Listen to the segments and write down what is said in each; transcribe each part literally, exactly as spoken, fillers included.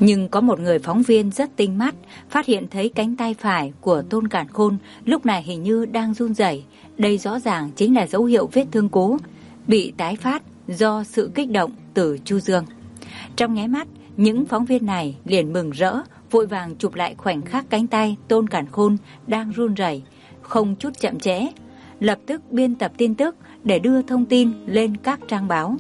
Nhưng có một người phóng viên rất tinh mắt, phát hiện thấy cánh tay phải của Tôn Càn Khôn lúc này hình như đang run rẩy. Đây rõ ràng chính là dấu hiệu vết thương cũ bị tái phát do sự kích động từ Chu Dương. Trong nháy mắt, những phóng viên này liền mừng rỡ, vội vàng chụp lại khoảnh khắc cánh tay Tôn Càn Khôn đang run rẩy, không chút chậm trễ, lập tức biên tập tin tức để đưa thông tin lên các trang báo.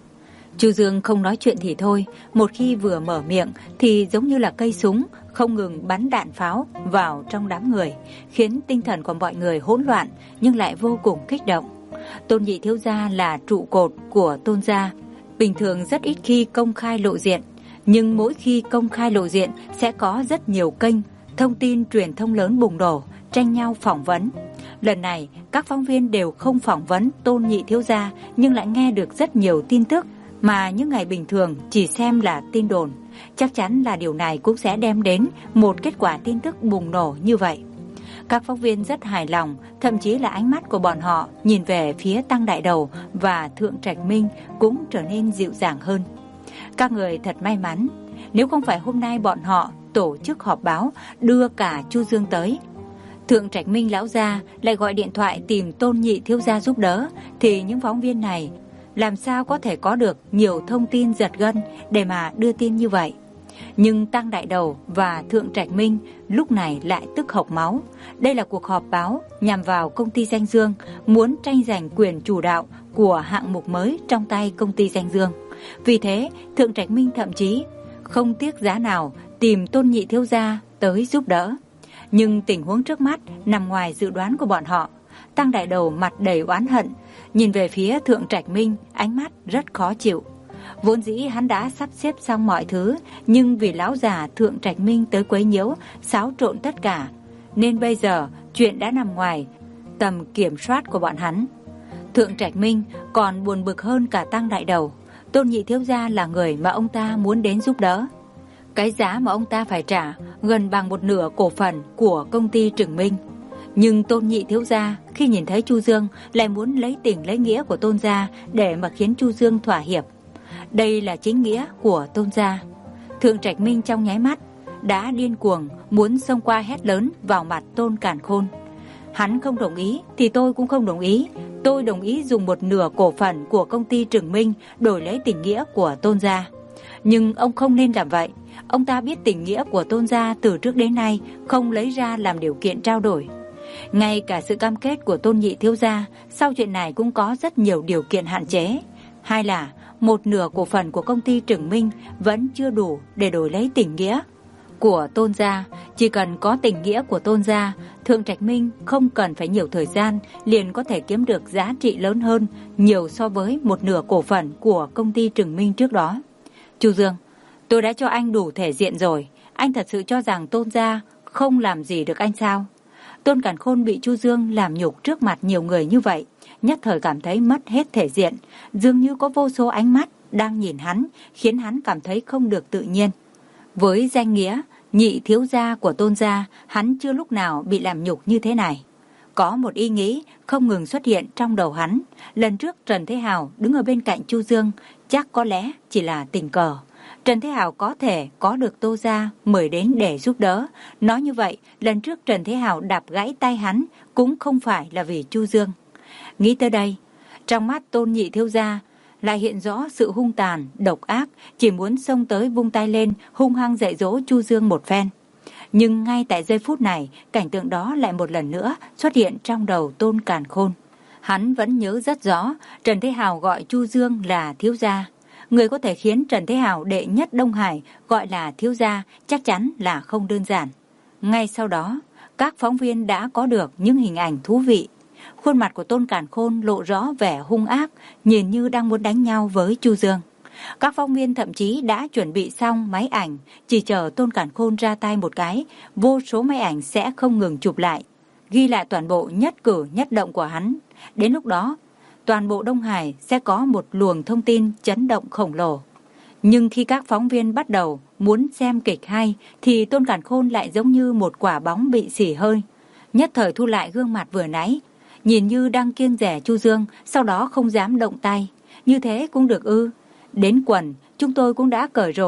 Chu Dương không nói chuyện thì thôi, một khi vừa mở miệng thì giống như là cây súng không ngừng bắn đạn pháo vào trong đám người, khiến tinh thần của mọi người hỗn loạn nhưng lại vô cùng kích động. Tôn nhị thiếu gia là trụ cột của Tôn gia, bình thường rất ít khi công khai lộ diện, nhưng mỗi khi công khai lộ diện sẽ có rất nhiều kênh thông tin truyền thông lớn bùng nổ, tranh nhau phỏng vấn. Lần này, các phóng viên đều không phỏng vấn Tôn nhị thiếu gia nhưng lại nghe được rất nhiều tin tức mà những ngày bình thường chỉ xem là tin đồn. Chắc chắn là điều này cũng sẽ đem đến một kết quả tin tức bùng nổ như vậy. Các phóng viên rất hài lòng, thậm chí là ánh mắt của bọn họ nhìn về phía Tăng Đại Đầu và Thượng Trạch Minh cũng trở nên dịu dàng hơn. Các người thật may mắn, nếu không phải hôm nay bọn họ tổ chức họp báo đưa cả Chu Dương tới, Thượng Trạch Minh lão gia lại gọi điện thoại tìm Tôn nhị thiếu gia giúp đỡ, thì những phóng viên này làm sao có thể có được nhiều thông tin giật gân để mà đưa tin như vậy. Nhưng Tăng Đại Đầu và Thượng Trạch Minh lúc này lại tức hộc máu. Đây là cuộc họp báo nhằm vào công ty Danh Dương, muốn tranh giành quyền chủ đạo của hạng mục mới trong tay công ty Danh Dương. Vì thế, Thượng Trạch Minh thậm chí không tiếc giá nào tìm Tôn nhị thiếu gia tới giúp đỡ. Nhưng tình huống trước mắt nằm ngoài dự đoán của bọn họ. Tăng Đại Đầu mặt đầy oán hận, nhìn về phía Thượng Trạch Minh, ánh mắt rất khó chịu. Vốn dĩ hắn đã sắp xếp xong mọi thứ, nhưng vì lão già Thượng Trạch Minh tới quấy nhiễu, xáo trộn tất cả, nên bây giờ chuyện đã nằm ngoài tầm kiểm soát của bọn hắn. Thượng Trạch Minh còn buồn bực hơn cả Tăng Đại Đầu. Tôn nhị thiếu gia là người mà ông ta muốn đến giúp đỡ. Cái giá mà ông ta phải trả gần bằng một nửa cổ phần của công ty Trừng Minh. Nhưng Tôn nhị thiếu gia khi nhìn thấy Chu Dương lại muốn lấy tình lấy nghĩa của Tôn gia để mà khiến Chu Dương thỏa hiệp. Đây là chính nghĩa của Tôn gia. Thượng Trạch Minh trong nháy mắt đã điên cuồng muốn xông qua hét lớn vào mặt Tôn Càn Khôn. Hắn không đồng ý thì tôi cũng không đồng ý. Tôi đồng ý dùng một nửa cổ phần của công ty Trừng Minh đổi lấy tình nghĩa của Tôn gia. Nhưng ông không nên làm vậy. Ông ta biết tình nghĩa của Tôn gia từ trước đến nay không lấy ra làm điều kiện trao đổi. Ngay cả sự cam kết của Tôn nhị thiếu gia sau chuyện này cũng có rất nhiều điều kiện hạn chế. Hai là một nửa cổ phần của công ty Trừng Minh vẫn chưa đủ để đổi lấy tình nghĩa của Tôn gia. Chỉ cần có tình nghĩa của Tôn gia, Thượng Trạch Minh không cần phải nhiều thời gian liền có thể kiếm được giá trị lớn hơn nhiều so với một nửa cổ phần của công ty Trừng Minh trước đó. Chu Dương, tôi đã cho anh đủ thể diện rồi. Anh thật sự cho rằng Tôn gia không làm gì được anh sao? Tôn Càn Khôn bị Chu Dương làm nhục trước mặt nhiều người như vậy, nhất thời cảm thấy mất hết thể diện, dường như có vô số ánh mắt đang nhìn hắn, khiến hắn cảm thấy không được tự nhiên. Với danh nghĩa nhị thiếu gia của Tôn gia, hắn chưa lúc nào bị làm nhục như thế này. Có một ý nghĩ không ngừng xuất hiện trong đầu hắn. Lần trước Trần Thế Hào đứng ở bên cạnh Chu Dương, chắc có lẽ chỉ là tình cờ. Trần Thế Hào có thể có được Tô gia mời đến để giúp đỡ. Nói như vậy, lần trước Trần Thế Hào đạp gãy tay hắn cũng không phải là vì Chu Dương. Nghĩ tới đây, trong mắt Tôn nhị thiếu gia lại hiện rõ sự hung tàn, độc ác, chỉ muốn xông tới vung tay lên, hung hăng dạy dỗ Chu Dương một phen. Nhưng ngay tại giây phút này, cảnh tượng đó lại một lần nữa xuất hiện trong đầu Tôn Càn Khôn. Hắn vẫn nhớ rất rõ, Trần Thế Hào gọi Chu Dương là thiếu gia. Người có thể khiến Trần Thế Hào đệ nhất Đông Hải gọi là thiếu gia chắc chắn là không đơn giản. Ngay sau đó, các phóng viên đã có được những hình ảnh thú vị. Khuôn mặt của Tôn Càn Khôn lộ rõ vẻ hung ác, nhìn như đang muốn đánh nhau với Chu Dương. Các phóng viên thậm chí đã chuẩn bị xong máy ảnh, chỉ chờ Tôn Càn Khôn ra tay một cái, vô số máy ảnh sẽ không ngừng chụp lại, ghi lại toàn bộ nhất cử nhất động của hắn. Đến lúc đó, toàn bộ Đông Hải sẽ có một luồng thông tin chấn động khổng lồ. Nhưng khi các phóng viên bắt đầu muốn xem kịch hay, thì Tôn Càn Khôn lại giống như một quả bóng bị xỉ hơi. Nhất thời thu lại gương mặt vừa nãy, nhìn như đang kiêng dè Chu Dương, sau đó không dám động tay. Như thế cũng được ư? Đến quần, chúng tôi cũng đã cởi rồi,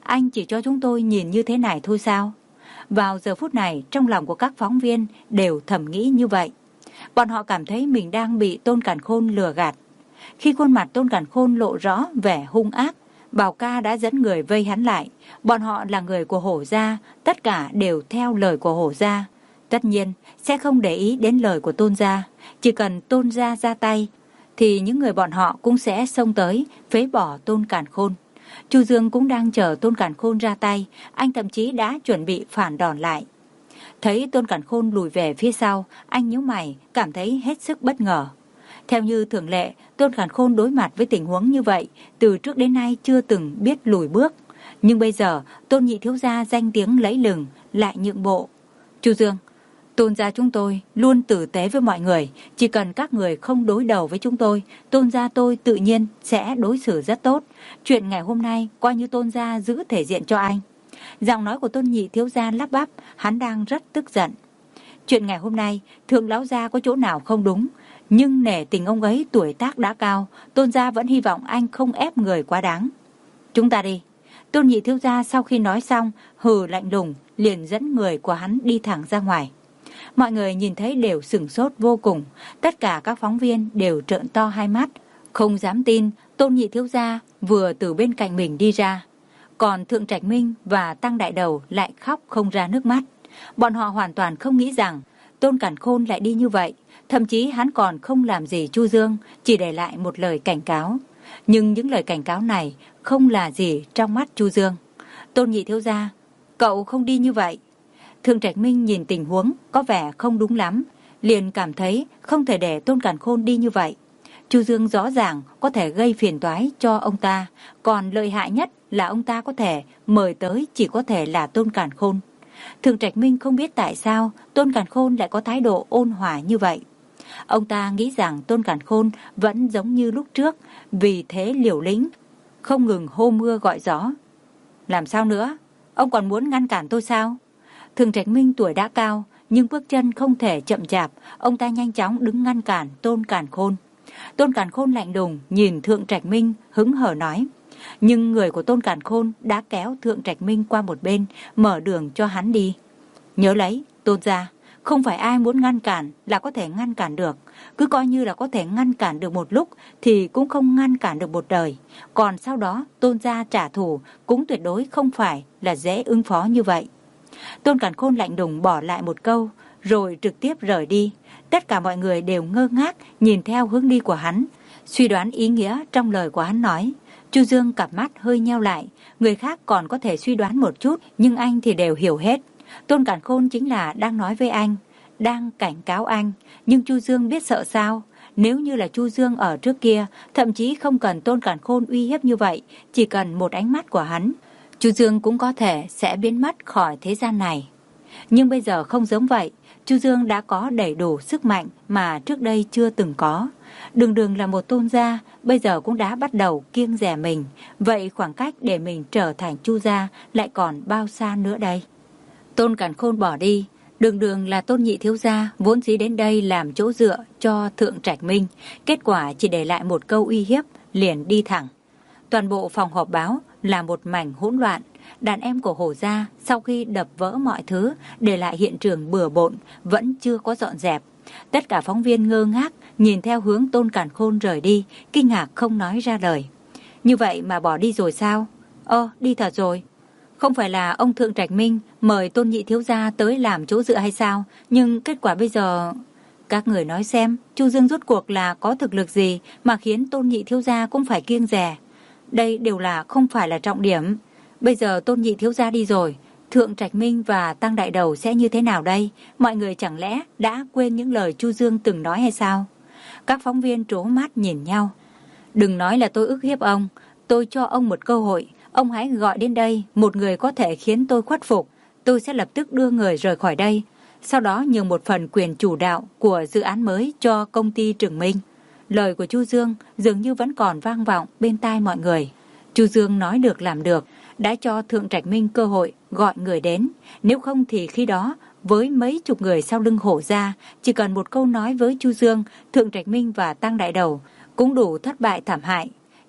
anh chỉ cho chúng tôi nhìn như thế này thôi sao? Vào giờ phút này, trong lòng của các phóng viên đều thầm nghĩ như vậy. Bọn họ cảm thấy mình đang bị Tôn Càn Khôn lừa gạt. Khi khuôn mặt Tôn Càn Khôn lộ rõ vẻ hung ác, Bảo Ca đã dẫn người vây hắn lại. Bọn họ là người của Hổ gia, tất cả đều theo lời của Hổ gia. Tất nhiên, sẽ không để ý đến lời của Tôn gia. Chỉ cần Tôn gia ra tay, thì những người bọn họ cũng sẽ xông tới, phế bỏ Tôn Càn Khôn. Chu Dương cũng đang chờ Tôn Càn Khôn ra tay, anh thậm chí đã chuẩn bị phản đòn lại. Thấy Tôn Càn Khôn lùi về phía sau, anh nhíu mày, cảm thấy hết sức bất ngờ. Theo như thường lệ, Tôn Càn Khôn đối mặt với tình huống như vậy, từ trước đến nay chưa từng biết lùi bước. Nhưng bây giờ, Tôn nhị thiếu gia danh tiếng lẫy lừng, lại nhượng bộ. Chu Dương, Tôn gia chúng tôi luôn tử tế với mọi người, chỉ cần các người không đối đầu với chúng tôi, Tôn gia tôi tự nhiên sẽ đối xử rất tốt. Chuyện ngày hôm nay coi như Tôn gia giữ thể diện cho anh. Giọng nói của Tôn nhị thiếu gia lắp bắp, hắn đang rất tức giận. Chuyện ngày hôm nay, Thượng lão gia có chỗ nào không đúng, nhưng nể tình ông ấy tuổi tác đã cao, Tôn gia vẫn hy vọng anh không ép người quá đáng. Chúng ta đi. Tôn nhị thiếu gia sau khi nói xong, hừ lạnh lùng, liền dẫn người của hắn đi thẳng ra ngoài. Mọi người nhìn thấy đều sửng sốt vô cùng, tất cả các phóng viên đều trợn to hai mắt, không dám tin Tôn nhị thiếu gia vừa từ bên cạnh mình đi ra. Còn Thượng Trạch Minh và Tăng Đại Đầu lại khóc không ra nước mắt. Bọn họ hoàn toàn không nghĩ rằng Tôn Càn Khôn lại đi như vậy, thậm chí hắn còn không làm gì Chu Dương, chỉ để lại một lời cảnh cáo. Nhưng những lời cảnh cáo này không là gì trong mắt Chu Dương. Tôn nhị thiếu gia, cậu không đi như vậy. Thượng Trạch Minh nhìn tình huống có vẻ không đúng lắm, liền cảm thấy không thể để Tôn Càn Khôn đi như vậy. Chu Dương rõ ràng có thể gây phiền toái cho ông ta, còn lợi hại nhất là ông ta có thể mời tới chỉ có thể là Tôn Càn Khôn. Thượng Trạch Minh không biết tại sao Tôn Càn Khôn lại có thái độ ôn hòa như vậy. Ông ta nghĩ rằng Tôn Càn Khôn vẫn giống như lúc trước, vì thế liều lĩnh, không ngừng hô mưa gọi gió. Làm sao nữa? Ông còn muốn ngăn cản tôi sao? Thượng Trạch Minh tuổi đã cao, nhưng bước chân không thể chậm chạp, ông ta nhanh chóng đứng ngăn cản Tôn Càn Khôn. Tôn Càn Khôn lạnh lùng nhìn Thượng Trạch Minh hứng hở nói. Nhưng người của Tôn Càn Khôn đã kéo Thượng Trạch Minh qua một bên, mở đường cho hắn đi. Nhớ lấy, Tôn gia, không phải ai muốn ngăn cản là có thể ngăn cản được. Cứ coi như là có thể ngăn cản được một lúc thì cũng không ngăn cản được một đời. Còn sau đó Tôn gia trả thù cũng tuyệt đối không phải là dễ ứng phó như vậy. Tôn Càn Khôn lạnh lùng bỏ lại một câu, rồi trực tiếp rời đi. Tất cả mọi người đều ngơ ngác nhìn theo hướng đi của hắn, suy đoán ý nghĩa trong lời của hắn nói. Chu Dương cặp mắt hơi nheo lại, người khác còn có thể suy đoán một chút, nhưng anh thì đều hiểu hết. Tôn Càn Khôn chính là đang nói với anh, đang cảnh cáo anh, nhưng Chu Dương biết sợ sao? Nếu như là Chu Dương ở trước kia, thậm chí không cần Tôn Càn Khôn uy hiếp như vậy, chỉ cần một ánh mắt của hắn, Chu Dương cũng có thể sẽ biến mất khỏi thế gian này. Nhưng bây giờ không giống vậy, Chu Dương đã có đầy đủ sức mạnh mà trước đây chưa từng có. Đường đường là một tôn gia, bây giờ cũng đã bắt đầu kiêng dè mình. Vậy khoảng cách để mình trở thành Chu gia lại còn bao xa nữa đây? Tôn Càn Khôn bỏ đi, đường đường là Tôn nhị thiếu gia, vốn dĩ đến đây làm chỗ dựa cho Thượng Trạch Minh. Kết quả chỉ để lại một câu uy hiếp, liền đi thẳng. Toàn bộ phòng họp báo là một mảnh hỗn loạn. Đàn em của Hổ gia sau khi đập vỡ mọi thứ, để lại hiện trường bừa bộn, vẫn chưa có dọn dẹp. Tất cả phóng viên ngơ ngác nhìn theo hướng Tôn Càn Khôn rời đi, kinh ngạc không nói ra lời. Như vậy mà bỏ đi rồi sao? Ơ, đi thật rồi. Không phải là ông Thượng Trạch Minh mời Tôn nhị thiếu gia tới làm chỗ dựa hay sao? Nhưng kết quả bây giờ... Các người nói xem, Chu Dương rốt cuộc là có thực lực gì mà khiến Tôn nhị thiếu gia cũng phải kiêng dè? Đây đều là không phải là trọng điểm. Bây giờ Tôn nhị thiếu gia đi rồi, Thượng Trạch Minh và Tăng Đại Đầu sẽ như thế nào đây? Mọi người chẳng lẽ đã quên những lời Chu Dương từng nói hay sao? Các phóng viên trố mắt nhìn nhau. Đừng nói là tôi ức hiếp ông, tôi cho ông một cơ hội. Ông hãy gọi đến đây một người có thể khiến tôi khuất phục. Tôi sẽ lập tức đưa người rời khỏi đây. Sau đó nhường một phần quyền chủ đạo của dự án mới cho công ty Trường Minh. Lời của Chu Dương dường như vẫn còn vang vọng bên tai mọi người. Chu Dương nói được làm được, đã cho Thượng Trạch Minh cơ hội gọi người đến. Nếu không thì khi đó, với mấy chục người sau lưng Hổ gia, chỉ cần một câu nói với Chu Dương, Thượng Trạch Minh và Tăng Đại Đầu cũng đủ thất bại thảm hại.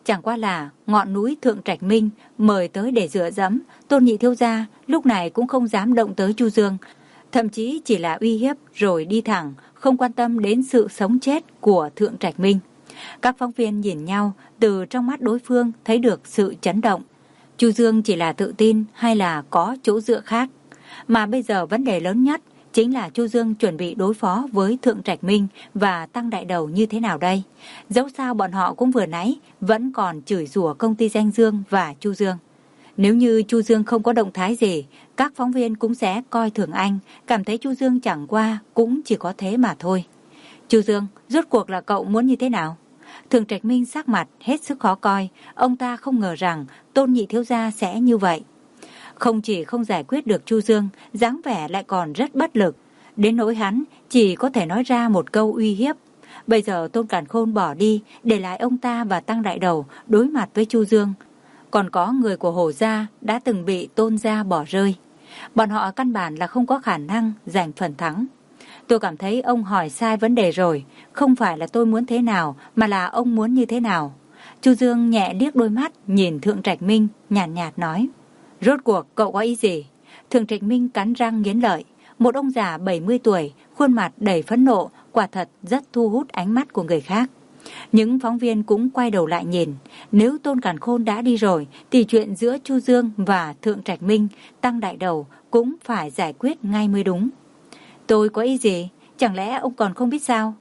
Chẳng qua là ngọn núi Thượng Trạch Minh mời tới để dựa dẫm, Tôn nhị thiếu gia lúc này cũng không dám động tới Chu Dương, thậm chí chỉ là uy hiếp rồi đi thẳng, không quan tâm đến sự sống chết của Thượng Trạch Minh. Các phóng viên nhìn nhau, từ trong mắt đối phương thấy được sự chấn động. Chu Dương chỉ là tự tin hay là có chỗ dựa khác? Mà bây giờ vấn đề lớn nhất chính là Chu Dương chuẩn bị đối phó với Thượng Trạch Minh và Tăng Đại Đầu như thế nào đây? Dẫu sao bọn họ cũng vừa nãy vẫn còn chửi rủa công ty Danh Dương và Chu Dương. Nếu như Chu Dương không có động thái gì, các phóng viên cũng sẽ coi thường anh, cảm thấy Chu Dương chẳng qua cũng chỉ có thế mà thôi. Chu Dương, rốt cuộc là cậu muốn như thế nào? Thượng Trạch Minh sắc mặt hết sức khó coi, ông ta không ngờ rằng Tôn nhị thiếu gia sẽ như vậy. Không chỉ không giải quyết được Chu Dương, dáng vẻ lại còn rất bất lực. Đến nỗi hắn chỉ có thể nói ra một câu uy hiếp. Bây giờ Tôn Càn Khôn bỏ đi, để lại ông ta và Tăng Đại Đầu đối mặt với Chu Dương. Còn có người của Hổ gia đã từng bị Tôn gia bỏ rơi. Bọn họ căn bản là không có khả năng giành phần thắng. Tôi cảm thấy ông hỏi sai vấn đề rồi. Không phải là tôi muốn thế nào, mà là ông muốn như thế nào. Chu Dương nhẹ liếc đôi mắt, nhìn Thượng Trạch Minh, nhàn nhạt, nhạt nói. Rốt cuộc cậu có ý gì? Thượng Trạch Minh cắn răng nghiến lợi. Một ông già bảy mươi tuổi, khuôn mặt đầy phẫn nộ, quả thật rất thu hút ánh mắt của người khác. Những phóng viên cũng quay đầu lại nhìn. Nếu Tôn Càn Khôn đã đi rồi, thì chuyện giữa Chu Dương và Thượng Trạch Minh, Tăng Đại Đầu cũng phải giải quyết ngay mới đúng. Tôi có ý gì? Chẳng lẽ ông còn không biết sao?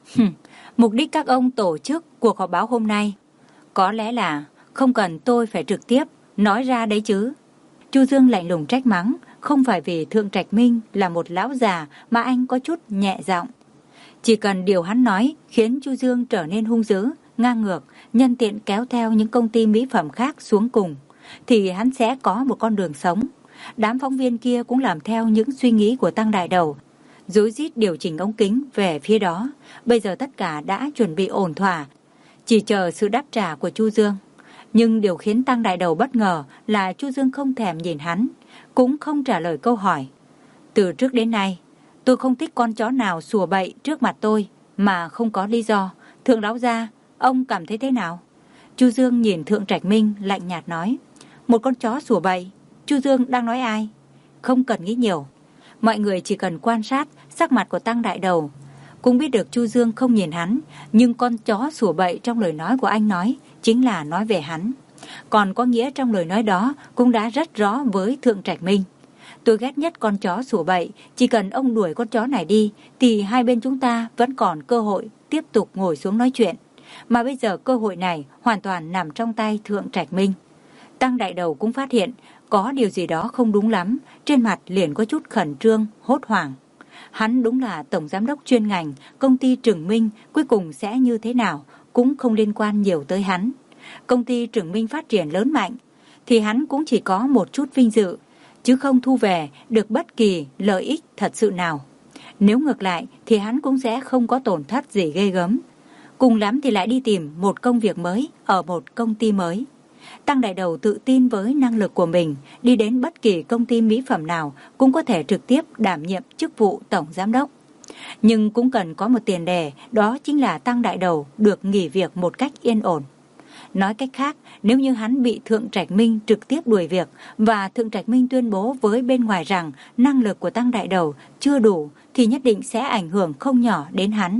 Mục đích các ông tổ chức cuộc họp báo hôm nay có lẽ là không cần tôi phải trực tiếp nói ra đấy chứ. Chu Dương lạnh lùng trách mắng. Không phải vì Thượng Trạch Minh là một lão già mà anh có chút nhẹ giọng. Chỉ cần điều hắn nói khiến Chu Dương trở nên hung dữ, ngang ngược, nhân tiện kéo theo những công ty mỹ phẩm khác xuống cùng, thì hắn sẽ có một con đường sống. Đám phóng viên kia cũng làm theo những suy nghĩ của Tăng Đại Đầu, rối rít điều chỉnh ống kính về phía đó. Bây giờ tất cả đã chuẩn bị ổn thỏa, chỉ chờ sự đáp trả của Chu Dương. Nhưng điều khiến Tăng Đại Đầu bất ngờ là Chu Dương không thèm nhìn hắn, cũng không trả lời câu hỏi. Từ trước đến nay, tôi không thích con chó nào sủa bậy trước mặt tôi mà không có lý do. Thượng lão gia, ông cảm thấy thế nào? Chu Dương nhìn Thượng Trạch Minh lạnh nhạt nói. Một con chó sủa bậy? Chu Dương đang nói ai? Không cần nghĩ nhiều. Mọi người chỉ cần quan sát sắc mặt của Tăng Đại Đầu cũng biết được Chu Dương không nhìn hắn, nhưng con chó sủa bậy trong lời nói của anh nói chính là nói về hắn. Còn có nghĩa trong lời nói đó cũng đã rất rõ với Thượng Trạch Minh. Tôi ghét nhất con chó sủa bậy, chỉ cần ông đuổi con chó này đi thì hai bên chúng ta vẫn còn cơ hội tiếp tục ngồi xuống nói chuyện. Mà bây giờ cơ hội này hoàn toàn nằm trong tay Thượng Trạch Minh. Tăng Đại Đầu cũng phát hiện có điều gì đó không đúng lắm, trên mặt liền có chút khẩn trương, hốt hoảng. Hắn đúng là tổng giám đốc chuyên ngành, công ty Trừng Minh cuối cùng sẽ như thế nào cũng không liên quan nhiều tới hắn. Công ty Trừng Minh phát triển lớn mạnh thì hắn cũng chỉ có một chút vinh dự, chứ không thu về được bất kỳ lợi ích thật sự nào. Nếu ngược lại thì hắn cũng sẽ không có tổn thất gì ghê gớm. Cùng lắm thì lại đi tìm một công việc mới ở một công ty mới. Tăng Đại Đầu tự tin với năng lực của mình, đi đến bất kỳ công ty mỹ phẩm nào cũng có thể trực tiếp đảm nhiệm chức vụ tổng giám đốc. Nhưng cũng cần có một tiền đề, đó chính là Tăng Đại Đầu được nghỉ việc một cách yên ổn. Nói cách khác, nếu như hắn bị Thượng Trạch Minh trực tiếp đuổi việc và Thượng Trạch Minh tuyên bố với bên ngoài rằng năng lực của Tăng Đại Đầu chưa đủ thì nhất định sẽ ảnh hưởng không nhỏ đến hắn.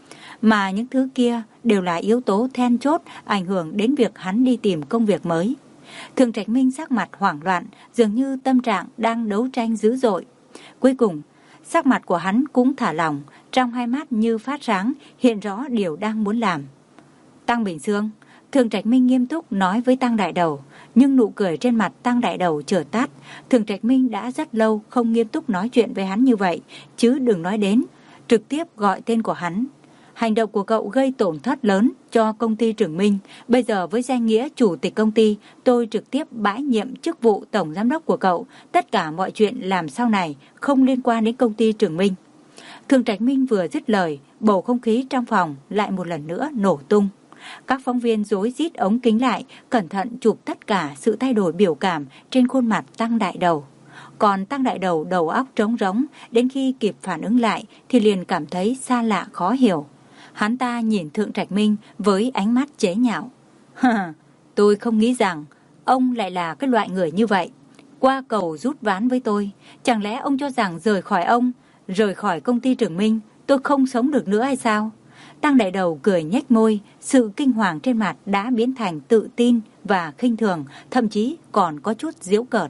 Mà những thứ kia đều là yếu tố then chốt ảnh hưởng đến việc hắn đi tìm công việc mới. Thượng Trạch Minh sắc mặt hoảng loạn, dường như tâm trạng đang đấu tranh dữ dội. Cuối cùng, sắc mặt của hắn cũng thả lỏng, trong hai mắt như phát sáng, hiện rõ điều đang muốn làm. Tăng Bình Sương, Thượng Trạch Minh nghiêm túc nói với Tăng Đại Đầu, nhưng nụ cười trên mặt Tăng Đại Đầu chợt tắt. Thượng Trạch Minh đã rất lâu không nghiêm túc nói chuyện với hắn như vậy, chứ đừng nói đến trực tiếp gọi tên của hắn. Hành động của cậu gây tổn thất lớn cho công ty Trừng Minh. Bây giờ với danh nghĩa chủ tịch công ty, tôi trực tiếp bãi nhiệm chức vụ tổng giám đốc của cậu. Tất cả mọi chuyện làm sau này không liên quan đến công ty Trừng Minh. Thượng Trạch Minh vừa dứt lời, bầu không khí trong phòng lại một lần nữa nổ tung. Các phóng viên rối rít ống kính lại, cẩn thận chụp tất cả sự thay đổi biểu cảm trên khuôn mặt Tăng Đại Đầu. Còn Tăng Đại Đầu đầu óc trống rỗng, đến khi kịp phản ứng lại thì liền cảm thấy xa lạ khó hiểu. Hắn ta nhìn Thượng Trạch Minh với ánh mắt chế nhạo. Tôi không nghĩ rằng ông lại là cái loại người như vậy. Qua cầu rút ván với tôi, chẳng lẽ ông cho rằng rời khỏi ông, rời khỏi công ty Trường Minh, tôi không sống được nữa hay sao? Tăng Đại Đầu cười nhếch môi, sự kinh hoàng trên mặt đã biến thành tự tin và khinh thường, thậm chí còn có chút giễu cợt.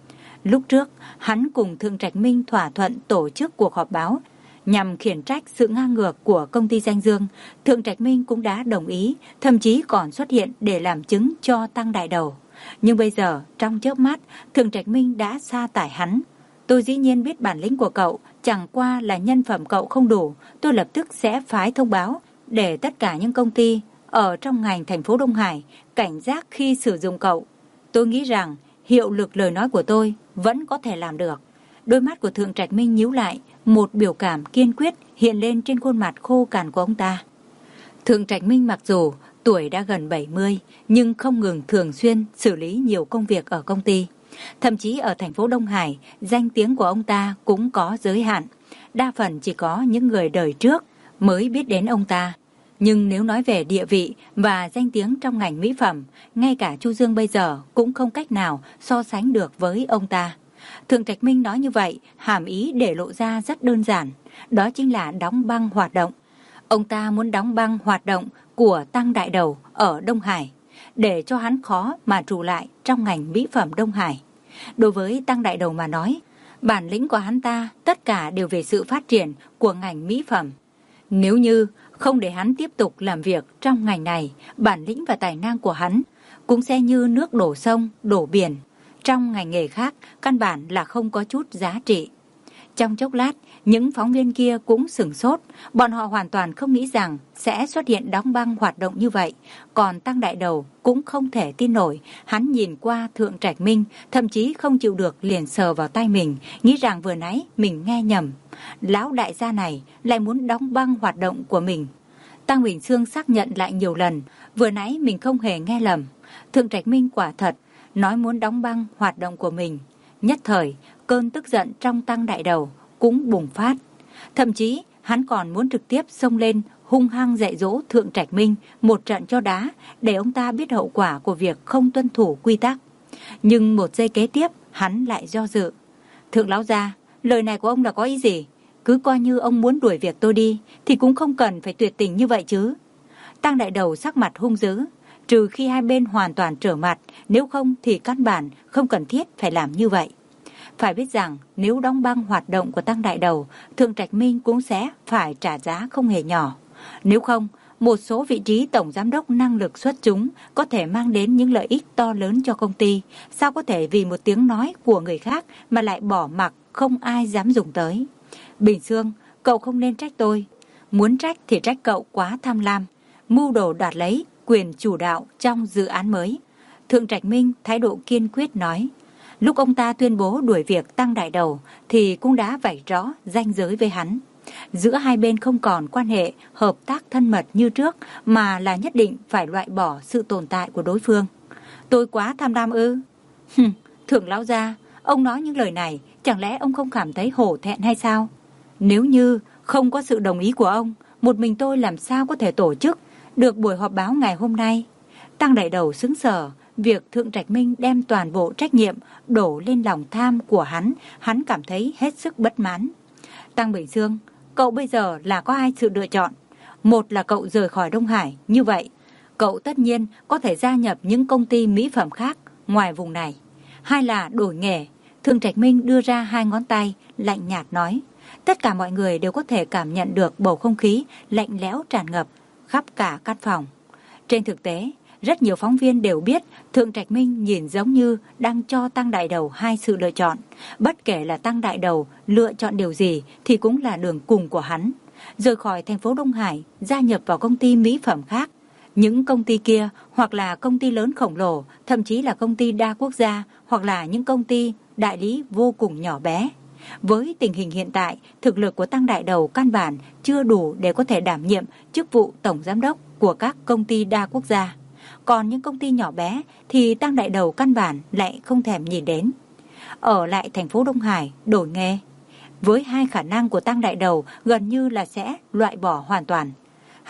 Lúc trước, hắn cùng Thượng Trạch Minh thỏa thuận tổ chức cuộc họp báo nhằm khiển trách sự ngang ngược của công ty Danh Dương. Thượng Trạch Minh cũng đã đồng ý, thậm chí còn xuất hiện để làm chứng cho Tăng Đại Đầu. Nhưng bây giờ, trong chớp mắt, Thượng Trạch Minh đã sa tải hắn. Tôi dĩ nhiên biết bản lĩnh của cậu, chẳng qua là nhân phẩm cậu không đủ. Tôi lập tức sẽ phái thông báo để tất cả những công ty ở trong ngành thành phố Đông Hải cảnh giác khi sử dụng cậu. Tôi nghĩ rằng hiệu lực lời nói của tôi vẫn có thể làm được. Đôi mắt của Thượng Trạch Minh nhíu lại, một biểu cảm kiên quyết hiện lên trên khuôn mặt khô cằn của ông ta. Thượng Trạch Minh mặc dù tuổi đã gần bảy mươi, nhưng không ngừng thường xuyên xử lý nhiều công việc ở công ty. Thậm chí ở thành phố Đông Hải, danh tiếng của ông ta cũng có giới hạn. Đa phần chỉ có những người đời trước mới biết đến ông ta. Nhưng nếu nói về địa vị và danh tiếng trong ngành mỹ phẩm, ngay cả Chu Dương bây giờ cũng không cách nào so sánh được với ông ta. Thượng Trạch Minh nói như vậy, hàm ý để lộ ra rất đơn giản. Đó chính là đóng băng hoạt động. Ông ta muốn đóng băng hoạt động của Tăng Đại Đầu ở Đông Hải, để cho hắn khó mà trụ lại trong ngành mỹ phẩm Đông Hải. Đối với Tăng Đại Đầu mà nói, bản lĩnh của hắn ta tất cả đều về sự phát triển của ngành mỹ phẩm. Nếu như không để hắn tiếp tục làm việc trong ngành này, bản lĩnh và tài năng của hắn cũng sẽ như nước đổ sông, đổ biển. Trong ngành nghề khác, căn bản là không có chút giá trị. Trong chốc lát, những phóng viên kia cũng sửng sốt. Bọn họ hoàn toàn không nghĩ rằng sẽ xuất hiện đóng băng hoạt động như vậy. Còn Tăng Đại Đầu cũng không thể tin nổi. Hắn nhìn qua Thượng Trạch Minh, thậm chí không chịu được liền sờ vào tay mình, nghĩ rằng vừa nãy mình nghe nhầm. Lão đại gia này lại muốn đóng băng hoạt động của mình. Tăng Bình Sương xác nhận lại nhiều lần, vừa nãy mình không hề nghe lầm. Thượng Trạch Minh quả thật nói muốn đóng băng hoạt động của mình. Nhất thời, cơn tức giận trong Tăng Đại Đầu cũng bùng phát. Thậm chí, hắn còn muốn trực tiếp xông lên hung hăng dạy dỗ Thượng Trạch Minh một trận cho đá, để ông ta biết hậu quả của việc không tuân thủ quy tắc. Nhưng một giây kế tiếp, hắn lại do dự. Thượng lão gia, lời này của ông là có ý gì? Cứ coi như ông muốn đuổi việc tôi đi, thì cũng không cần phải tuyệt tình như vậy chứ. Tăng Đại Đầu sắc mặt hung dữ. Trừ khi hai bên hoàn toàn trở mặt, nếu không thì căn bản không cần thiết phải làm như vậy. Phải biết rằng nếu đóng băng hoạt động của Tăng Đại Đầu, Thượng Trạch Minh cũng sẽ phải trả giá không hề nhỏ. Nếu không, một số vị trí tổng giám đốc năng lực xuất chúng có thể mang đến những lợi ích to lớn cho công ty. Sao có thể vì một tiếng nói của người khác mà lại bỏ mặc không ai dám dùng tới? Bình Sương, cậu không nên trách tôi. Muốn trách thì trách cậu quá tham lam, mưu đồ đoạt lấy quyền chủ đạo trong dự án mới. Thượng Trạch Minh thái độ kiên quyết nói. Lúc ông ta tuyên bố đuổi việc Tăng Đại Đầu thì cũng đã vạch rõ ranh giới với hắn. Giữa hai bên không còn quan hệ hợp tác thân mật như trước, mà là nhất định phải loại bỏ sự tồn tại của đối phương. Tôi quá tham lam ư? Hừm, Thượng lão gia, ông nói những lời này, chẳng lẽ ông không cảm thấy hổ thẹn hay sao? Nếu như không có sự đồng ý của ông, một mình tôi làm sao có thể tổ chức được buổi họp báo ngày hôm nay? Tăng Đại Đầu sững sờ. Việc Thượng Trạch Minh đem toàn bộ trách nhiệm đổ lên lòng tham của hắn, hắn cảm thấy hết sức bất mãn. Tăng Bình Sương, cậu bây giờ là có hai sự lựa chọn. Một là cậu rời khỏi Đông Hải, như vậy cậu tất nhiên có thể gia nhập những công ty mỹ phẩm khác ngoài vùng này. Hai là đổi nghề. Thượng Trạch Minh đưa ra hai ngón tay, lạnh nhạt nói. Tất cả mọi người đều có thể cảm nhận được bầu không khí lạnh lẽo tràn ngập khắp cả căn phòng. Trên thực tế, rất nhiều phóng viên đều biết Thượng Trạch Minh nhìn giống như đang cho Tăng Đại Đầu hai sự lựa chọn. Bất kể là Tăng Đại Đầu lựa chọn điều gì thì cũng là đường cùng của hắn. Rời khỏi thành phố Đông Hải, gia nhập vào công ty mỹ phẩm khác. Những công ty kia hoặc là công ty lớn khổng lồ, thậm chí là công ty đa quốc gia, hoặc là những công ty đại lý vô cùng nhỏ bé. Với tình hình hiện tại, thực lực của Tăng Đại Đầu căn bản chưa đủ để có thể đảm nhiệm chức vụ tổng giám đốc của các công ty đa quốc gia. Còn những công ty nhỏ bé thì Tăng Đại Đầu căn bản lại không thèm nhìn đến. Ở lại thành phố Đông Hải, đổi nghề. Với hai khả năng của Tăng Đại Đầu gần như là sẽ loại bỏ hoàn toàn.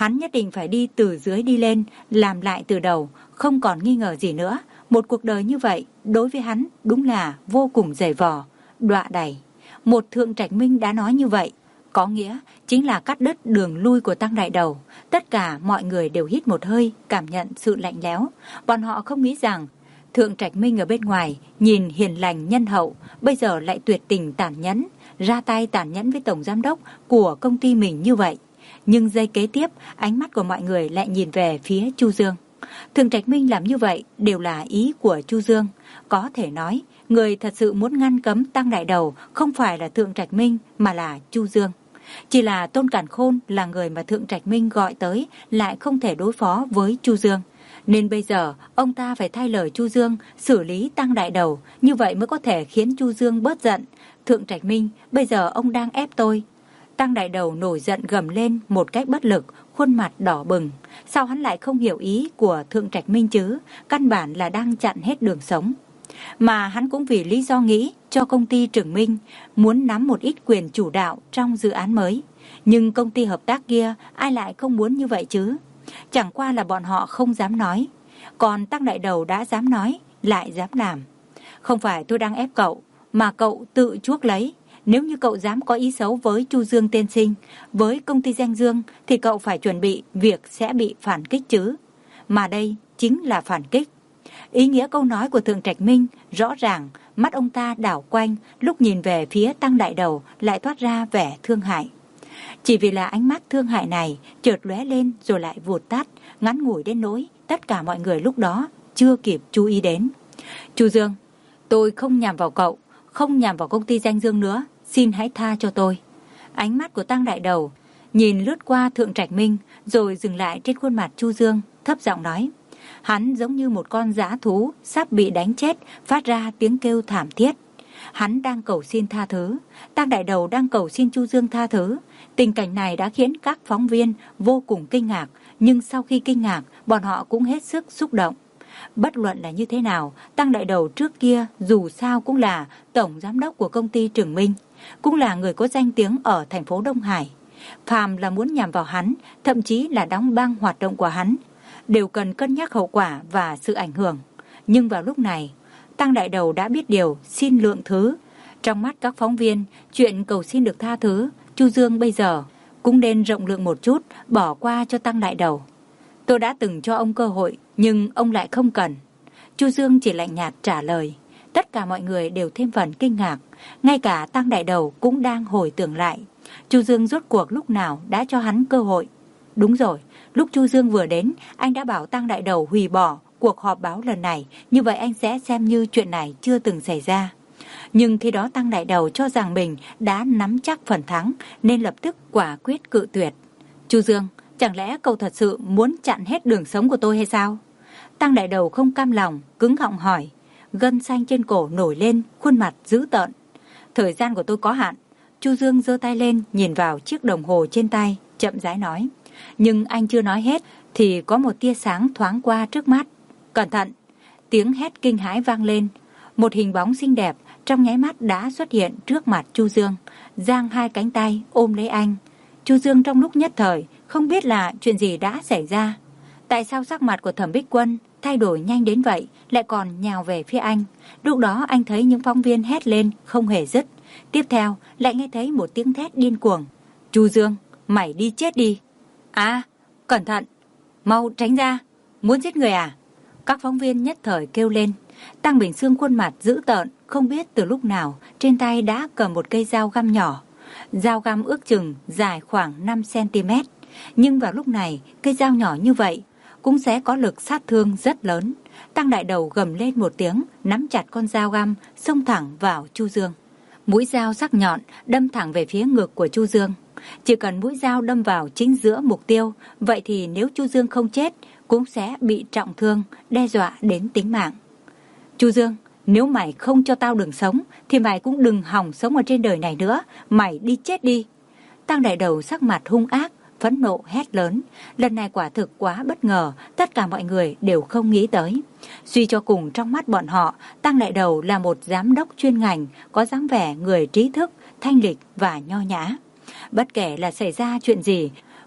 Hắn nhất định phải đi từ dưới đi lên, làm lại từ đầu, không còn nghi ngờ gì nữa. Một cuộc đời như vậy, đối với hắn đúng là vô cùng dày vò, đọa đày. Một Thượng Trạch Minh đã nói như vậy, có nghĩa chính là cắt đứt đường lui của Tăng Đại Đầu. Tất cả mọi người đều hít một hơi, cảm nhận sự lạnh lẽo. Bọn họ không nghĩ rằng Thượng Trạch Minh ở bên ngoài nhìn hiền lành nhân hậu, bây giờ lại tuyệt tình tàn nhẫn, ra tay tàn nhẫn với tổng giám đốc của công ty mình như vậy. Nhưng giây kế tiếp, ánh mắt của mọi người lại nhìn về phía Chu Dương. Thượng Trạch Minh làm như vậy đều là ý của Chu Dương. Có thể nói, người thật sự muốn ngăn cấm Tăng Đại Đầu không phải là Thượng Trạch Minh mà là Chu Dương. Chỉ là Tôn Càn Khôn là người mà Thượng Trạch Minh gọi tới lại không thể đối phó với Chu Dương. Nên bây giờ ông ta phải thay lời Chu Dương xử lý Tăng Đại Đầu, như vậy mới có thể khiến Chu Dương bớt giận. Thượng Trạch Minh, bây giờ ông đang ép tôi. Tăng Đại Đầu nổi giận gầm lên một cách bất lực, khuôn mặt đỏ bừng. Sao hắn lại không hiểu ý của Thượng Trạch Minh chứ? Căn bản là đang chặn hết đường sống. Mà hắn cũng vì lý do nghĩ cho công ty Trường Minh muốn nắm một ít quyền chủ đạo trong dự án mới. Nhưng công ty hợp tác kia ai lại không muốn như vậy chứ? Chẳng qua là bọn họ không dám nói. Còn Tăng Đại Đầu đã dám nói, lại dám làm. Không phải tôi đang ép cậu, mà cậu tự chuốc lấy. Nếu như cậu dám có ý xấu với Chu Dương tiên sinh, với công ty Danh Dương, thì cậu phải chuẩn bị việc sẽ bị phản kích chứ. Mà đây chính là phản kích. Ý nghĩa câu nói của Thượng Trạch Minh rõ ràng, mắt ông ta đảo quanh, lúc nhìn về phía Tăng Đại Đầu lại toát ra vẻ thương hại. Chỉ vì là ánh mắt thương hại này chợt lóe lên rồi lại vụt tắt, ngắn ngủi đến nỗi tất cả mọi người lúc đó chưa kịp chú ý đến. Chu Dương, tôi không nhằm vào cậu, không nhằm vào công ty Danh Dương nữa, xin hãy tha cho tôi. Ánh mắt của Tăng Đại Đầu nhìn lướt qua Thượng Trạch Minh rồi dừng lại trên khuôn mặt Chu Dương, thấp giọng nói. Hắn giống như một con dã thú sắp bị đánh chết, phát ra tiếng kêu thảm thiết. Hắn đang cầu xin tha thứ, Tăng Đại Đầu đang cầu xin Chu Dương tha thứ. Tình cảnh này đã khiến các phóng viên vô cùng kinh ngạc, nhưng sau khi kinh ngạc, bọn họ cũng hết sức xúc động. Bất luận là như thế nào, Tăng Đại Đầu trước kia dù sao cũng là tổng giám đốc của công ty Trường Minh, cũng là người có danh tiếng ở thành phố Đông Hải. Phàm là muốn nhằm vào hắn, thậm chí là đóng băng hoạt động của hắn, đều cần cân nhắc hậu quả và sự ảnh hưởng. Nhưng vào lúc này, Tăng Đại Đầu đã biết điều, xin lượng thứ. Trong mắt các phóng viên, chuyện cầu xin được tha thứ, Chu Dương bây giờ cũng nên rộng lượng một chút, bỏ qua cho Tăng Đại Đầu. Tôi đã từng cho ông cơ hội, nhưng ông lại không cần. Chu Dương chỉ lạnh nhạt trả lời. Tất cả mọi người đều thêm phần kinh ngạc, ngay cả Tăng Đại Đầu cũng đang hồi tưởng lại. Chu Dương rốt cuộc lúc nào đã cho hắn cơ hội? Đúng rồi, lúc Chu Dương vừa đến, anh đã bảo Tăng Đại Đầu hủy bỏ cuộc họp báo lần này, như vậy anh sẽ xem như chuyện này chưa từng xảy ra. Nhưng khi đó Tăng Đại Đầu cho rằng mình đã nắm chắc phần thắng, nên lập tức quả quyết cự tuyệt. Chu Dương, chẳng lẽ cậu thật sự muốn chặn hết đường sống của tôi hay sao? Tăng Đại Đầu không cam lòng, cứng họng hỏi. Gân xanh trên cổ nổi lên, khuôn mặt dữ tợn. Thời gian của tôi có hạn. Chu Dương giơ tay lên, nhìn vào chiếc đồng hồ trên tay, chậm rãi nói. Nhưng anh chưa nói hết, thì có một tia sáng thoáng qua trước mắt. Cẩn thận! Tiếng hét kinh hãi vang lên. Một hình bóng xinh đẹp trong nháy mắt đã xuất hiện trước mặt Chu Dương, giang hai cánh tay ôm lấy anh. Chu Dương trong lúc nhất thời không biết là chuyện gì đã xảy ra. Tại sao sắc mặt của Thẩm Bích Quân thay đổi nhanh đến vậy, lại còn nhào về phía anh? Lúc đó anh thấy những phóng viên hét lên không hề dứt. Tiếp theo lại nghe thấy một tiếng thét điên cuồng. Chu Dương, mày đi chết đi! À, cẩn thận! Mau tránh ra! Muốn giết người à? Các phóng viên nhất thời kêu lên. Tăng Bình Sương khuôn mặt dữ tợn, không biết từ lúc nào trên tay đã cầm một cây dao găm nhỏ. Dao găm ước chừng dài khoảng năm xăng ti mét. Nhưng vào lúc này, cây dao nhỏ như vậy cũng sẽ có lực sát thương rất lớn. Tăng Đại Đầu gầm lên một tiếng, nắm chặt con dao găm, xông thẳng vào Chu Dương. Mũi dao sắc nhọn đâm thẳng về phía ngực của Chu Dương. Chỉ cần mũi dao đâm vào chính giữa mục tiêu, vậy thì nếu Chu Dương không chết, cũng sẽ bị trọng thương, đe dọa đến tính mạng. Chu Dương, nếu mày không cho tao đường sống, thì mày cũng đừng hòng sống ở trên đời này nữa, mày đi chết đi. Tăng Đại Đầu sắc mặt hung ác, phẫn nộ hét lớn. Lần này quả thực quá bất ngờ, tất cả mọi người đều không nghĩ tới. Suy cho cùng trong mắt bọn họ, Tăng Đại Đầu là một giám đốc chuyên ngành, có dáng vẻ người trí thức, thanh lịch và nho nhã. Bất kể là xảy ra chuyện gì,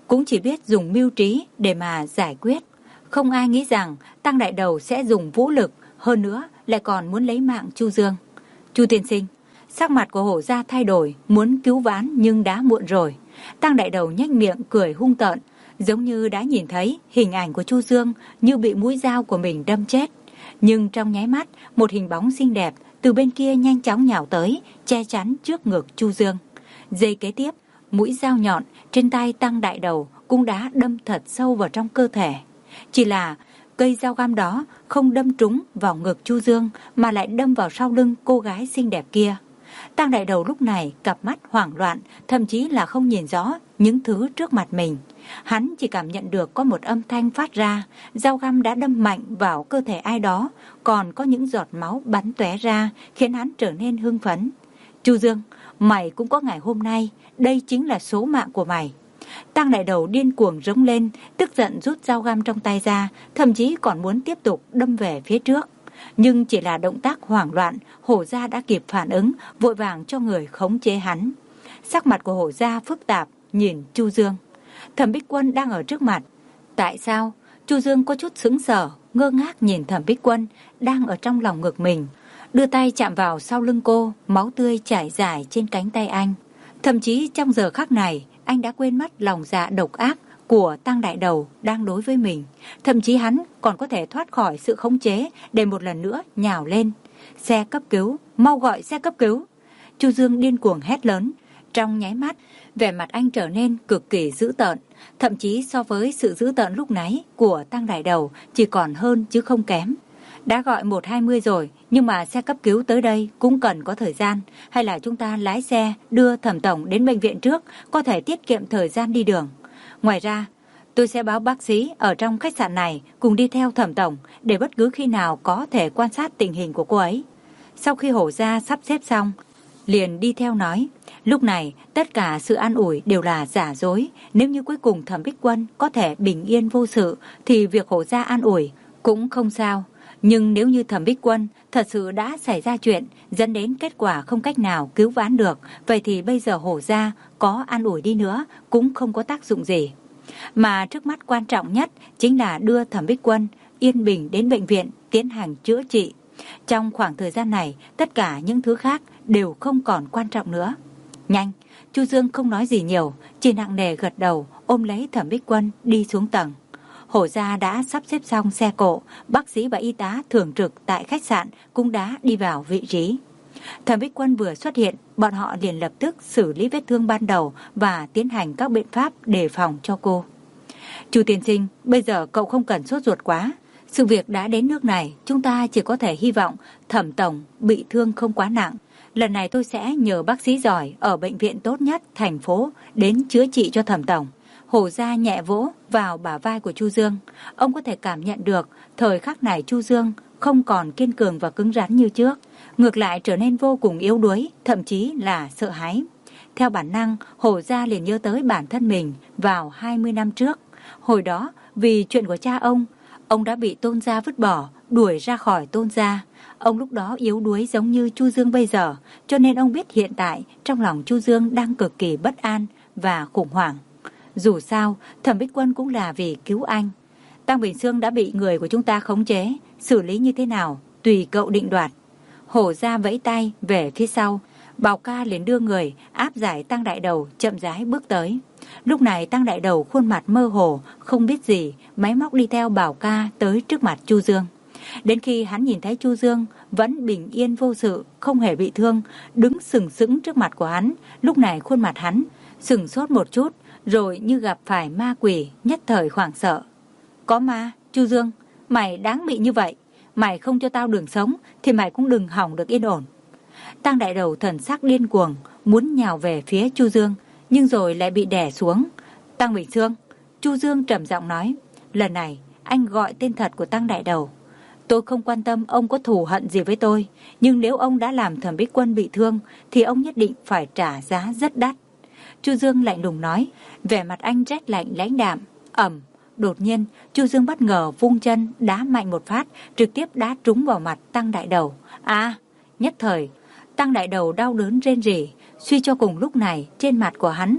cũng chỉ biết dùng mưu trí để mà giải quyết. Không ai nghĩ rằng Tăng đại đầu sẽ dùng vũ lực, hơn nữa lại còn muốn lấy mạng Chu Dương. Chu tiên sinh, sắc mặt của Hổ gia thay đổi, muốn cứu vãn nhưng đã muộn rồi. Tăng đại đầu nhếch miệng cười hung tợn, giống như đã nhìn thấy hình ảnh của Chu Dương như bị mũi dao của mình đâm chết. Nhưng trong nháy mắt, một hình bóng xinh đẹp từ bên kia nhanh chóng nhào tới, che chắn trước ngực Chu Dương. Giây kế tiếp, mũi dao nhọn trên tay Tăng đại đầu cũng đã đâm thật sâu vào trong cơ thể. Chỉ là cây dao găm đó không đâm trúng vào ngực Chu Dương mà lại đâm vào sau lưng cô gái xinh đẹp kia. Tăng đại đầu lúc này cặp mắt hoảng loạn, thậm chí là không nhìn rõ những thứ trước mặt mình. Hắn chỉ cảm nhận được có một âm thanh phát ra, dao găm đã đâm mạnh vào cơ thể ai đó, còn có những giọt máu bắn tóe ra khiến hắn trở nên hưng phấn. Chu Dương, mày cũng có ngày hôm nay, đây chính là số mạng của mày. Tăng đại đầu điên cuồng rống lên, tức giận rút dao găm trong tay ra, thậm chí còn muốn tiếp tục đâm về phía trước. Nhưng chỉ là động tác hoảng loạn, Hổ gia đã kịp phản ứng, vội vàng cho người khống chế hắn. Sắc mặt của Hổ gia phức tạp, nhìn Chu Dương. Thẩm Bích Quân đang ở trước mặt. Tại sao? Chu Dương có chút sững sờ, ngơ ngác nhìn Thẩm Bích Quân đang ở trong lòng ngực mình. Đưa tay chạm vào sau lưng cô, máu tươi chảy dài trên cánh tay anh. Thậm chí trong giờ khắc này, anh đã quên mất lòng dạ độc ác của Tăng đại đầu đang đối với mình. Thậm chí hắn còn có thể thoát khỏi sự khống chế để một lần nữa nhào lên. Xe cấp cứu, mau gọi xe cấp cứu. Chu Dương điên cuồng hét lớn. Trong nháy mắt, vẻ mặt anh trở nên cực kỳ dữ tợn. Thậm chí so với sự dữ tợn lúc nãy của Tăng đại đầu chỉ còn hơn chứ không kém. Đã gọi một hai mươi rồi, nhưng mà xe cấp cứu tới đây cũng cần có thời gian. Hay là chúng ta lái xe đưa Thẩm tổng đến bệnh viện trước, có thể tiết kiệm thời gian đi đường. Ngoài ra, tôi sẽ báo bác sĩ ở trong khách sạn này cùng đi theo Thẩm tổng để bất cứ khi nào có thể quan sát tình hình của cô ấy. Sau khi Hổ gia sắp xếp xong, liền đi theo nói. Lúc này, tất cả sự an ủi đều là giả dối. Nếu như cuối cùng Thẩm Bích Quân có thể bình yên vô sự, thì việc Hổ gia an ủi cũng không sao. Nhưng nếu như Thẩm Bích Quân thật sự đã xảy ra chuyện, dẫn đến kết quả không cách nào cứu vãn được, vậy thì bây giờ Hổ gia có an ủi đi nữa cũng không có tác dụng gì. Mà trước mắt quan trọng nhất chính là đưa Thẩm Bích Quân yên bình đến bệnh viện tiến hành chữa trị. Trong khoảng thời gian này, tất cả những thứ khác đều không còn quan trọng nữa. Nhanh, Chu Dương không nói gì nhiều, chỉ nặng nề gật đầu, ôm lấy Thẩm Bích Quân đi xuống tầng. Hổ gia đã sắp xếp xong xe cộ, bác sĩ và y tá thường trực tại khách sạn cũng đã đi vào vị trí. Thẩm Bích Quân vừa xuất hiện, bọn họ liền lập tức xử lý vết thương ban đầu và tiến hành các biện pháp đề phòng cho cô. Chu tiên sinh, bây giờ cậu không cần sốt ruột quá. Sự việc đã đến nước này, chúng ta chỉ có thể hy vọng Thẩm tổng bị thương không quá nặng. Lần này tôi sẽ nhờ bác sĩ giỏi ở bệnh viện tốt nhất thành phố đến chữa trị cho Thẩm tổng. Hổ gia nhẹ vỗ vào bả vai của Chu Dương. Ông có thể cảm nhận được thời khắc này Chu Dương không còn kiên cường và cứng rắn như trước. Ngược lại trở nên vô cùng yếu đuối, thậm chí là sợ hãi. Theo bản năng, Hổ gia liền nhớ tới bản thân mình vào hai mươi năm trước. Hồi đó, vì chuyện của cha ông, ông đã bị Tôn gia vứt bỏ, đuổi ra khỏi Tôn gia. Ông lúc đó yếu đuối giống như Chu Dương bây giờ, cho nên ông biết hiện tại trong lòng Chu Dương đang cực kỳ bất an và khủng hoảng. Dù sao, Thẩm Bích Quân cũng là vì cứu anh. Tăng Bình Sương đã bị người của chúng ta khống chế, xử lý như thế nào, tùy cậu định đoạt. Hổ gia vẫy tay về phía sau, Bảo ca liền đưa người áp giải Tăng đại đầu chậm rãi bước tới. Lúc này Tăng đại đầu khuôn mặt mơ hồ, không biết gì, máy móc đi theo Bảo ca tới trước mặt Chu Dương. Đến khi hắn nhìn thấy Chu Dương vẫn bình yên vô sự, không hề bị thương, đứng sừng sững trước mặt của hắn, lúc này khuôn mặt hắn sừng sốt một chút, rồi như gặp phải ma quỷ, nhất thời hoảng sợ. Có ma, Chu Dương, mày đáng bị như vậy. Mày không cho tao đường sống thì mày cũng đừng hỏng được yên ổn. Tăng đại đầu thần sắc điên cuồng, muốn nhào về phía Chu Dương, nhưng rồi lại bị đè xuống. Tăng Bình Sương, Chu Dương trầm giọng nói, lần này anh gọi tên thật của Tăng đại đầu. Tôi không quan tâm ông có thù hận gì với tôi, nhưng nếu ông đã làm Thẩm Bích Quân bị thương thì ông nhất định phải trả giá rất đắt. Chu Dương lạnh lùng nói, vẻ mặt anh rét lạnh lãnh đạm. Ầm, đột nhiên Chu Dương bất ngờ vung chân đá mạnh một phát, trực tiếp đá trúng vào mặt Tăng đại đầu. À, nhất thời Tăng đại đầu đau đớn rên rỉ, suy cho cùng lúc này trên mặt của hắn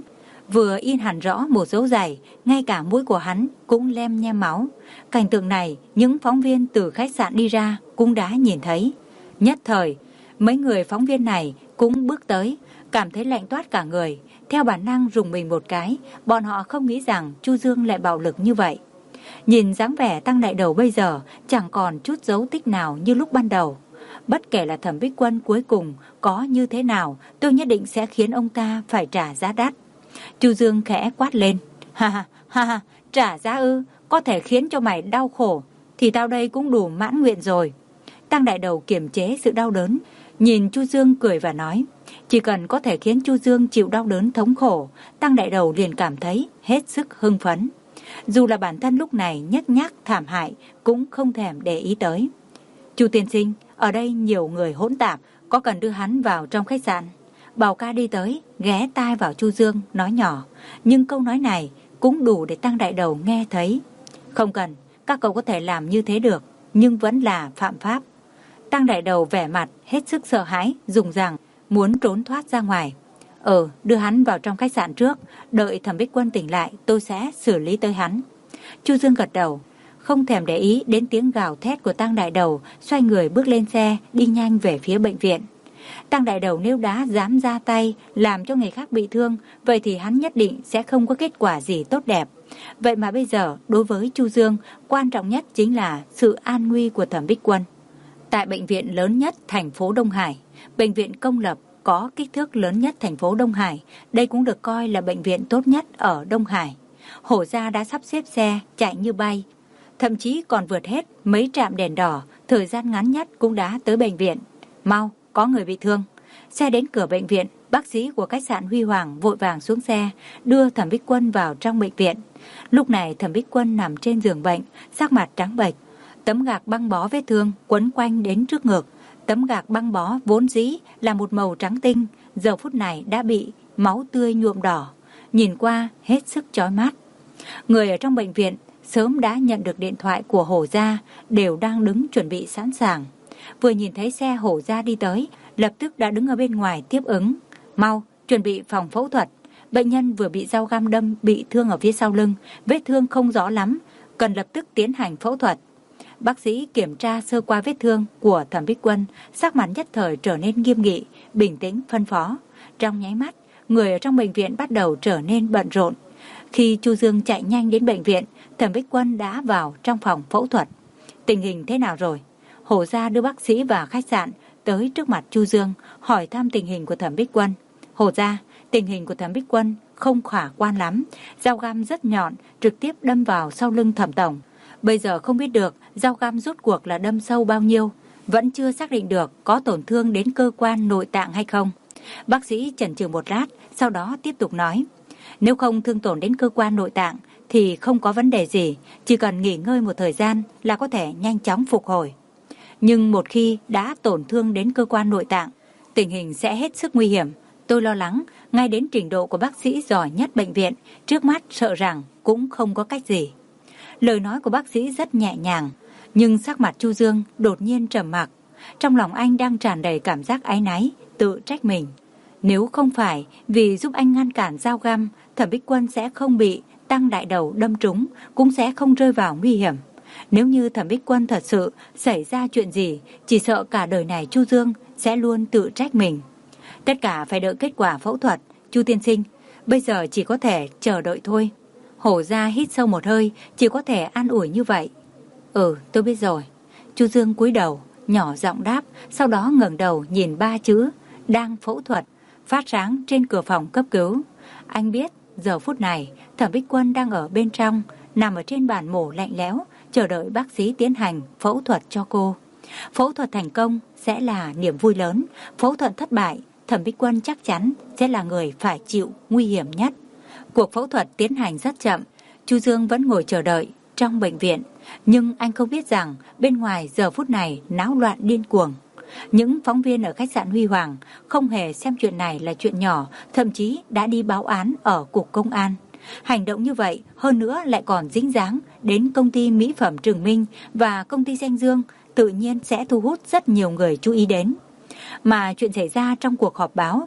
vừa in hẳn rõ một dấu giày, ngay cả mũi của hắn cũng lem nhem máu. Cảnh tượng này, những phóng viên từ khách sạn đi ra cũng đã nhìn thấy. Nhất thời, mấy người phóng viên này cũng bước tới, cảm thấy lạnh toát cả người. Theo bản năng rùng mình một cái, bọn họ không nghĩ rằng Chu Dương lại bạo lực như vậy. Nhìn dáng vẻ Tăng Đại Đầu bây giờ chẳng còn chút dấu tích nào như lúc ban đầu. Bất kể là Thẩm Bích Quân cuối cùng có như thế nào, tôi nhất định sẽ khiến ông ta phải trả giá đắt. Chu Dương khẽ quát lên. Ha ha ha ha, trả giá ư? Có thể khiến cho mày đau khổ thì tao đây cũng đủ mãn nguyện rồi. Tăng Đại Đầu kiềm chế sự đau đớn, nhìn Chu Dương cười và nói. Chỉ cần có thể khiến Chu Dương chịu đau đớn thống khổ, Tăng Đại Đầu liền cảm thấy hết sức hưng phấn. Dù là bản thân lúc này nhếch nhác thảm hại cũng không thèm để ý tới. Chu tiên sinh, ở đây nhiều người hỗn tạp, có cần đưa hắn vào trong khách sạn? Bảo ca đi tới, ghé tai vào Chu Dương, nói nhỏ. Nhưng câu nói này cũng đủ để Tăng Đại Đầu nghe thấy. Không cần, các cậu có thể làm như thế được, nhưng vẫn là phạm pháp. Tăng Đại Đầu vẻ mặt hết sức sợ hãi, dùng rằng muốn trốn thoát ra ngoài. Ừ, đưa hắn vào trong khách sạn trước, đợi Thẩm Bích Quân tỉnh lại, tôi sẽ xử lý tới hắn. Chu Dương gật đầu, không thèm để ý đến tiếng gào thét của Tăng Đại Đầu, xoay người bước lên xe, đi nhanh về phía bệnh viện. Tăng Đại Đầu nếu đã dám ra tay làm cho người khác bị thương, vậy thì hắn nhất định sẽ không có kết quả gì tốt đẹp. Vậy mà bây giờ, đối với Chu Dương, quan trọng nhất chính là sự an nguy của Thẩm Bích Quân. Tại bệnh viện lớn nhất thành phố Đông Hải, bệnh viện công lập có kích thước lớn nhất thành phố Đông Hải, đây cũng được coi là bệnh viện tốt nhất ở Đông Hải. Hổ gia đã sắp xếp xe chạy như bay, thậm chí còn vượt hết mấy trạm đèn đỏ, thời gian ngắn nhất cũng đã tới bệnh viện. Mau, có người bị thương. Xe đến cửa bệnh viện, bác sĩ của khách sạn Huy Hoàng vội vàng xuống xe, đưa Thẩm Bích Quân vào trong bệnh viện. Lúc này Thẩm Bích Quân nằm trên giường bệnh, sắc mặt trắng bệch, tấm gạc băng bó vết thương quấn quanh đến trước ngực. Tấm gạc băng bó vốn dĩ là một màu trắng tinh, giờ phút này đã bị máu tươi nhuộm đỏ, nhìn qua hết sức chói mắt. Người ở trong bệnh viện sớm đã nhận được điện thoại của Hổ gia, đều đang đứng chuẩn bị sẵn sàng. Vừa nhìn thấy xe Hổ gia đi tới, lập tức đã đứng ở bên ngoài tiếp ứng. Mau, chuẩn bị phòng phẫu thuật. Bệnh nhân vừa bị dao găm đâm, bị thương ở phía sau lưng, vết thương không rõ lắm, cần lập tức tiến hành phẫu thuật. Bác sĩ kiểm tra sơ qua vết thương của Thẩm Bích Quân, sắc mặt nhất thời trở nên nghiêm nghị, bình tĩnh phân phó. Trong nháy mắt, người ở trong bệnh viện bắt đầu trở nên bận rộn. Khi Chu Dương chạy nhanh đến bệnh viện, Thẩm Bích Quân đã vào trong phòng phẫu thuật. Tình hình thế nào rồi? Hổ gia đưa bác sĩ và khách sạn tới trước mặt Chu Dương, hỏi thăm tình hình của Thẩm Bích Quân. Hổ gia, tình hình của Thẩm Bích Quân không khả quan lắm, dao găm rất nhọn, trực tiếp đâm vào sau lưng Thẩm tổng. Bây giờ không biết được dao găm rốt cuộc là đâm sâu bao nhiêu, vẫn chưa xác định được có tổn thương đến cơ quan nội tạng hay không. Bác sĩ chần chừ một lát, sau đó tiếp tục nói. Nếu không thương tổn đến cơ quan nội tạng thì không có vấn đề gì, chỉ cần nghỉ ngơi một thời gian là có thể nhanh chóng phục hồi. Nhưng một khi đã tổn thương đến cơ quan nội tạng, tình hình sẽ hết sức nguy hiểm. Tôi lo lắng, ngay đến trình độ của bác sĩ giỏi nhất bệnh viện, trước mắt sợ rằng cũng không có cách gì. Lời nói của bác sĩ rất nhẹ nhàng, nhưng sắc mặt Chu Dương đột nhiên trầm mặc. Trong lòng anh đang tràn đầy cảm giác áy náy, tự trách mình. Nếu không phải vì giúp anh ngăn cản dao găm, Thẩm Bích Quân sẽ không bị Tăng Đại Đầu đâm trúng, cũng sẽ không rơi vào nguy hiểm. Nếu như Thẩm Bích Quân thật sự xảy ra chuyện gì, chỉ sợ cả đời này Chu Dương sẽ luôn tự trách mình. Tất cả phải đợi kết quả phẫu thuật. Chu tiên sinh, bây giờ chỉ có thể chờ đợi thôi. Hổ gia hít sâu một hơi, chỉ có thể an ủi như vậy. Ừ, tôi biết rồi. Chu Dương cúi đầu, nhỏ giọng đáp, sau đó ngẩng đầu nhìn ba chữ đang phẫu thuật phát sáng trên cửa phòng cấp cứu. Anh biết giờ phút này Thẩm Bích Quân đang ở bên trong, nằm ở trên bàn mổ lạnh lẽo, chờ đợi bác sĩ tiến hành phẫu thuật cho cô. Phẫu thuật thành công sẽ là niềm vui lớn, phẫu thuật thất bại, Thẩm Bích Quân chắc chắn sẽ là người phải chịu nguy hiểm nhất. Cuộc phẫu thuật tiến hành rất chậm, Chu Dương vẫn ngồi chờ đợi trong bệnh viện, nhưng anh không biết rằng bên ngoài giờ phút này náo loạn điên cuồng. Những phóng viên ở khách sạn Huy Hoàng không hề xem chuyện này là chuyện nhỏ, thậm chí đã đi báo án ở cục công an. Hành động như vậy, hơn nữa lại còn dính dáng đến công ty mỹ phẩm Trường Minh và công ty Danh Dương, tự nhiên sẽ thu hút rất nhiều người chú ý đến. Mà chuyện xảy ra trong cuộc họp báo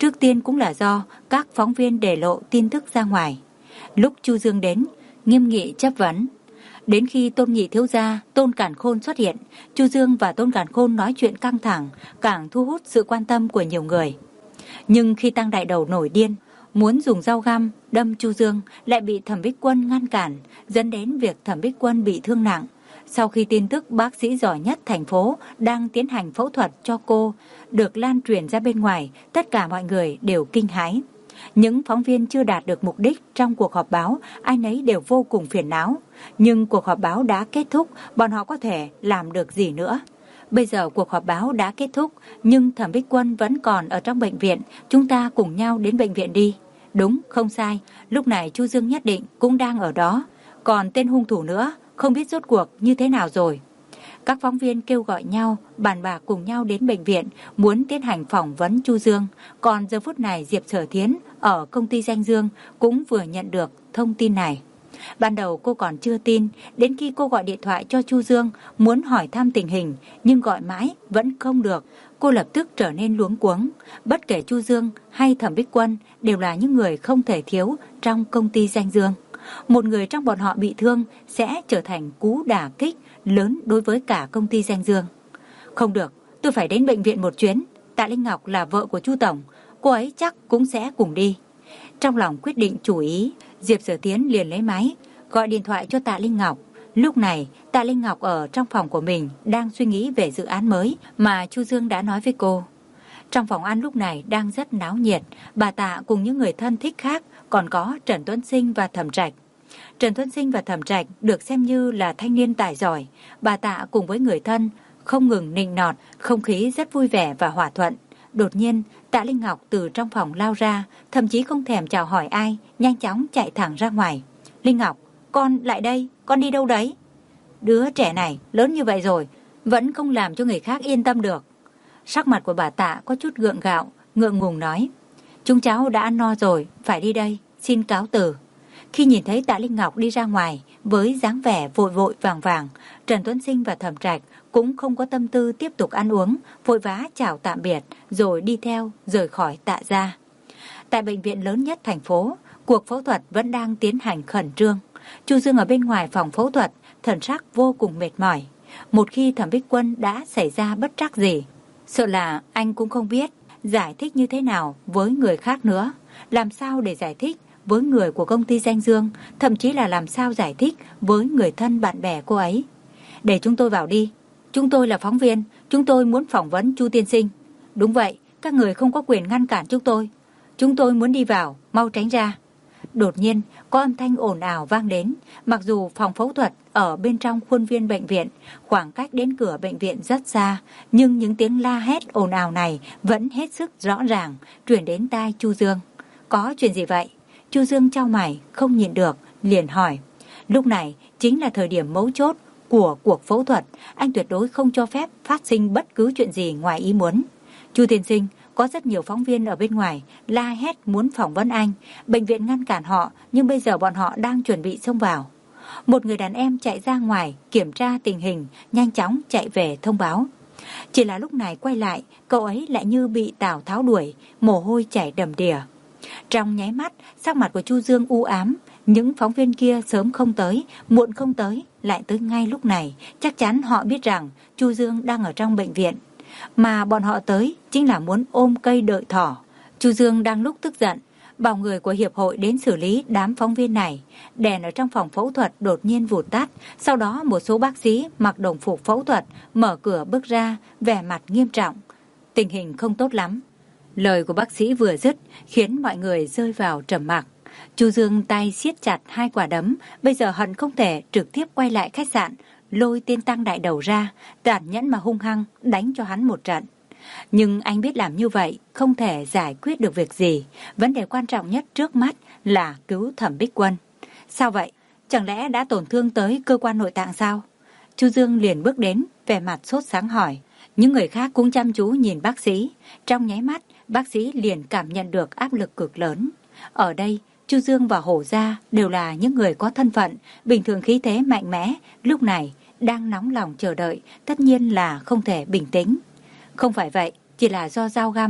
trước tiên cũng là do các phóng viên để lộ tin tức ra ngoài. Lúc Chu Dương đến, nghiêm nghị chất vấn. Đến khi Tôn Nhị thiếu gia, Tôn Càn Khôn xuất hiện, Chu Dương và Tôn Càn Khôn nói chuyện căng thẳng, càng thu hút sự quan tâm của nhiều người. Nhưng khi Tăng Đại Đầu nổi điên, muốn dùng dao găm đâm Chu Dương, lại bị Thẩm Bích Quân ngăn cản, dẫn đến việc Thẩm Bích Quân bị thương nặng. Sau khi tin tức bác sĩ giỏi nhất thành phố đang tiến hành phẫu thuật cho cô được lan truyền ra bên ngoài, tất cả mọi người đều kinh hãi. Những phóng viên chưa đạt được mục đích trong cuộc họp báo, ai nấy đều vô cùng phiền não. Nhưng cuộc họp báo đã kết thúc, bọn họ có thể làm được gì nữa? Bây giờ cuộc họp báo đã kết thúc, nhưng Thẩm Bích Quân vẫn còn ở trong bệnh viện, chúng ta cùng nhau đến bệnh viện đi. Đúng, không sai, lúc này Chu Dương nhất định cũng đang ở đó. Còn tên hung thủ nữa, không biết rốt cuộc như thế nào rồi. Các phóng viên kêu gọi nhau, bàn bạc cùng nhau đến bệnh viện, muốn tiến hành phỏng vấn Chu Dương. Còn giờ phút này Diệp Sở Thiến ở công ty Danh Dương cũng vừa nhận được thông tin này. Ban đầu cô còn chưa tin, đến khi cô gọi điện thoại cho Chu Dương muốn hỏi thăm tình hình, nhưng gọi mãi vẫn không được. Cô lập tức trở nên luống cuống. Bất kể Chu Dương hay Thẩm Bích Quân đều là những người không thể thiếu trong công ty Danh Dương. Một người trong bọn họ bị thương sẽ trở thành cú đả kích lớn đối với cả công ty Danh Dương. Không được, tôi phải đến bệnh viện một chuyến. Tạ Linh Ngọc là vợ của Chu Tổng, cô ấy chắc cũng sẽ cùng đi. Trong lòng quyết định chủ ý, Diệp Sở Tiến liền lấy máy, gọi điện thoại cho Tạ Linh Ngọc. Lúc này, Tạ Linh Ngọc ở trong phòng của mình đang suy nghĩ về dự án mới mà Chu Dương đã nói với cô. Trong phòng ăn lúc này đang rất náo nhiệt, bà Tạ cùng những người thân thích khác, còn có Trần Tuấn Sinh và Thẩm Trạch. Trần Tuấn Sinh và Thẩm Trạch được xem như là thanh niên tài giỏi, bà Tạ cùng với người thân không ngừng nịnh nọt, không khí rất vui vẻ và hòa thuận. Đột nhiên, Tạ Linh Ngọc từ trong phòng lao ra, thậm chí không thèm chào hỏi ai, nhanh chóng chạy thẳng ra ngoài. Linh Ngọc, con lại đây, con đi đâu đấy? Đứa trẻ này lớn như vậy rồi, vẫn không làm cho người khác yên tâm được. Sắc mặt của bà Tạ có chút gượng gạo, ngượng ngùng nói. Chúng cháu đã ăn no rồi, phải đi đây, xin cáo từ. Khi nhìn thấy Tạ Linh Ngọc đi ra ngoài với dáng vẻ vội vội vàng vàng, Trần Tuấn Sinh và Thẩm Trạch cũng không có tâm tư tiếp tục ăn uống, vội vã chào tạm biệt rồi đi theo rời khỏi Tạ gia. Tại bệnh viện lớn nhất thành phố, cuộc phẫu thuật vẫn đang tiến hành khẩn trương. Chu Dương ở bên ngoài phòng phẫu thuật, thần sắc vô cùng mệt mỏi. Một khi Thẩm Bích Quân đã xảy ra bất trắc gì, sợ là anh cũng không biết giải thích như thế nào với người khác nữa. Làm sao để giải thích với người của công ty Danh Dương, thậm chí là làm sao giải thích với người thân bạn bè cô ấy. Để chúng tôi vào đi. Chúng tôi là phóng viên, chúng tôi muốn phỏng vấn Chu tiên sinh. Đúng vậy, các người không có quyền ngăn cản chúng tôi. Chúng tôi muốn đi vào, mau tránh ra. Đột nhiên, có âm thanh ồn ào vang đến. Mặc dù phòng phẫu thuật ở bên trong khuôn viên bệnh viện, khoảng cách đến cửa bệnh viện rất xa, nhưng những tiếng la hét ồn ào này vẫn hết sức rõ ràng, truyền đến tai Chu Dương. Có chuyện gì vậy? Chu Dương chau mày, không nhịn được, liền hỏi. Lúc này chính là thời điểm mấu chốt của cuộc phẫu thuật, anh tuyệt đối không cho phép phát sinh bất cứ chuyện gì ngoài ý muốn. Chu tiên sinh, có rất nhiều phóng viên ở bên ngoài la hét muốn phỏng vấn anh, bệnh viện ngăn cản họ, nhưng bây giờ bọn họ đang chuẩn bị xông vào. Một người đàn em chạy ra ngoài kiểm tra tình hình, nhanh chóng chạy về thông báo. Chỉ là lúc này quay lại, cậu ấy lại như bị Tào Tháo đuổi, mồ hôi chảy đầm đìa. Trong nháy mắt, sắc mặt của Chu Dương u ám. Những phóng viên kia sớm không tới, muộn không tới, lại tới ngay lúc này. Chắc chắn họ biết rằng Chu Dương đang ở trong bệnh viện, mà bọn họ tới chính là muốn ôm cây đợi thỏ. Chu Dương đang lúc tức giận, bảo người của hiệp hội đến xử lý đám phóng viên này. Đèn ở trong phòng phẫu thuật đột nhiên vụt tắt. Sau đó một số bác sĩ mặc đồng phục phẫu thuật mở cửa bước ra, vẻ mặt nghiêm trọng. Tình hình không tốt lắm. Lời của bác sĩ vừa dứt khiến mọi người rơi vào trầm mặc. Chu Dương tay siết chặt hai quả đấm, bây giờ hận không thể trực tiếp quay lại khách sạn, lôi tên Tăng Đại Đầu ra, tàn nhẫn mà hung hăng đánh cho hắn một trận. Nhưng anh biết làm như vậy không thể giải quyết được việc gì. Vấn đề quan trọng nhất trước mắt là cứu Thẩm Bích Quân. Sao vậy? Chẳng lẽ đã tổn thương tới cơ quan nội tạng sao? Chu Dương liền bước đến, vẻ mặt sốt sáng hỏi. Những người khác cũng chăm chú nhìn bác sĩ. Trong nháy mắt, bác sĩ liền cảm nhận được áp lực cực lớn. Ở đây, Chu Dương và Hổ Gia đều là những người có thân phận, bình thường khí thế mạnh mẽ, lúc này đang nóng lòng chờ đợi, tất nhiên là không thể bình tĩnh. Không phải vậy, chỉ là do dao găm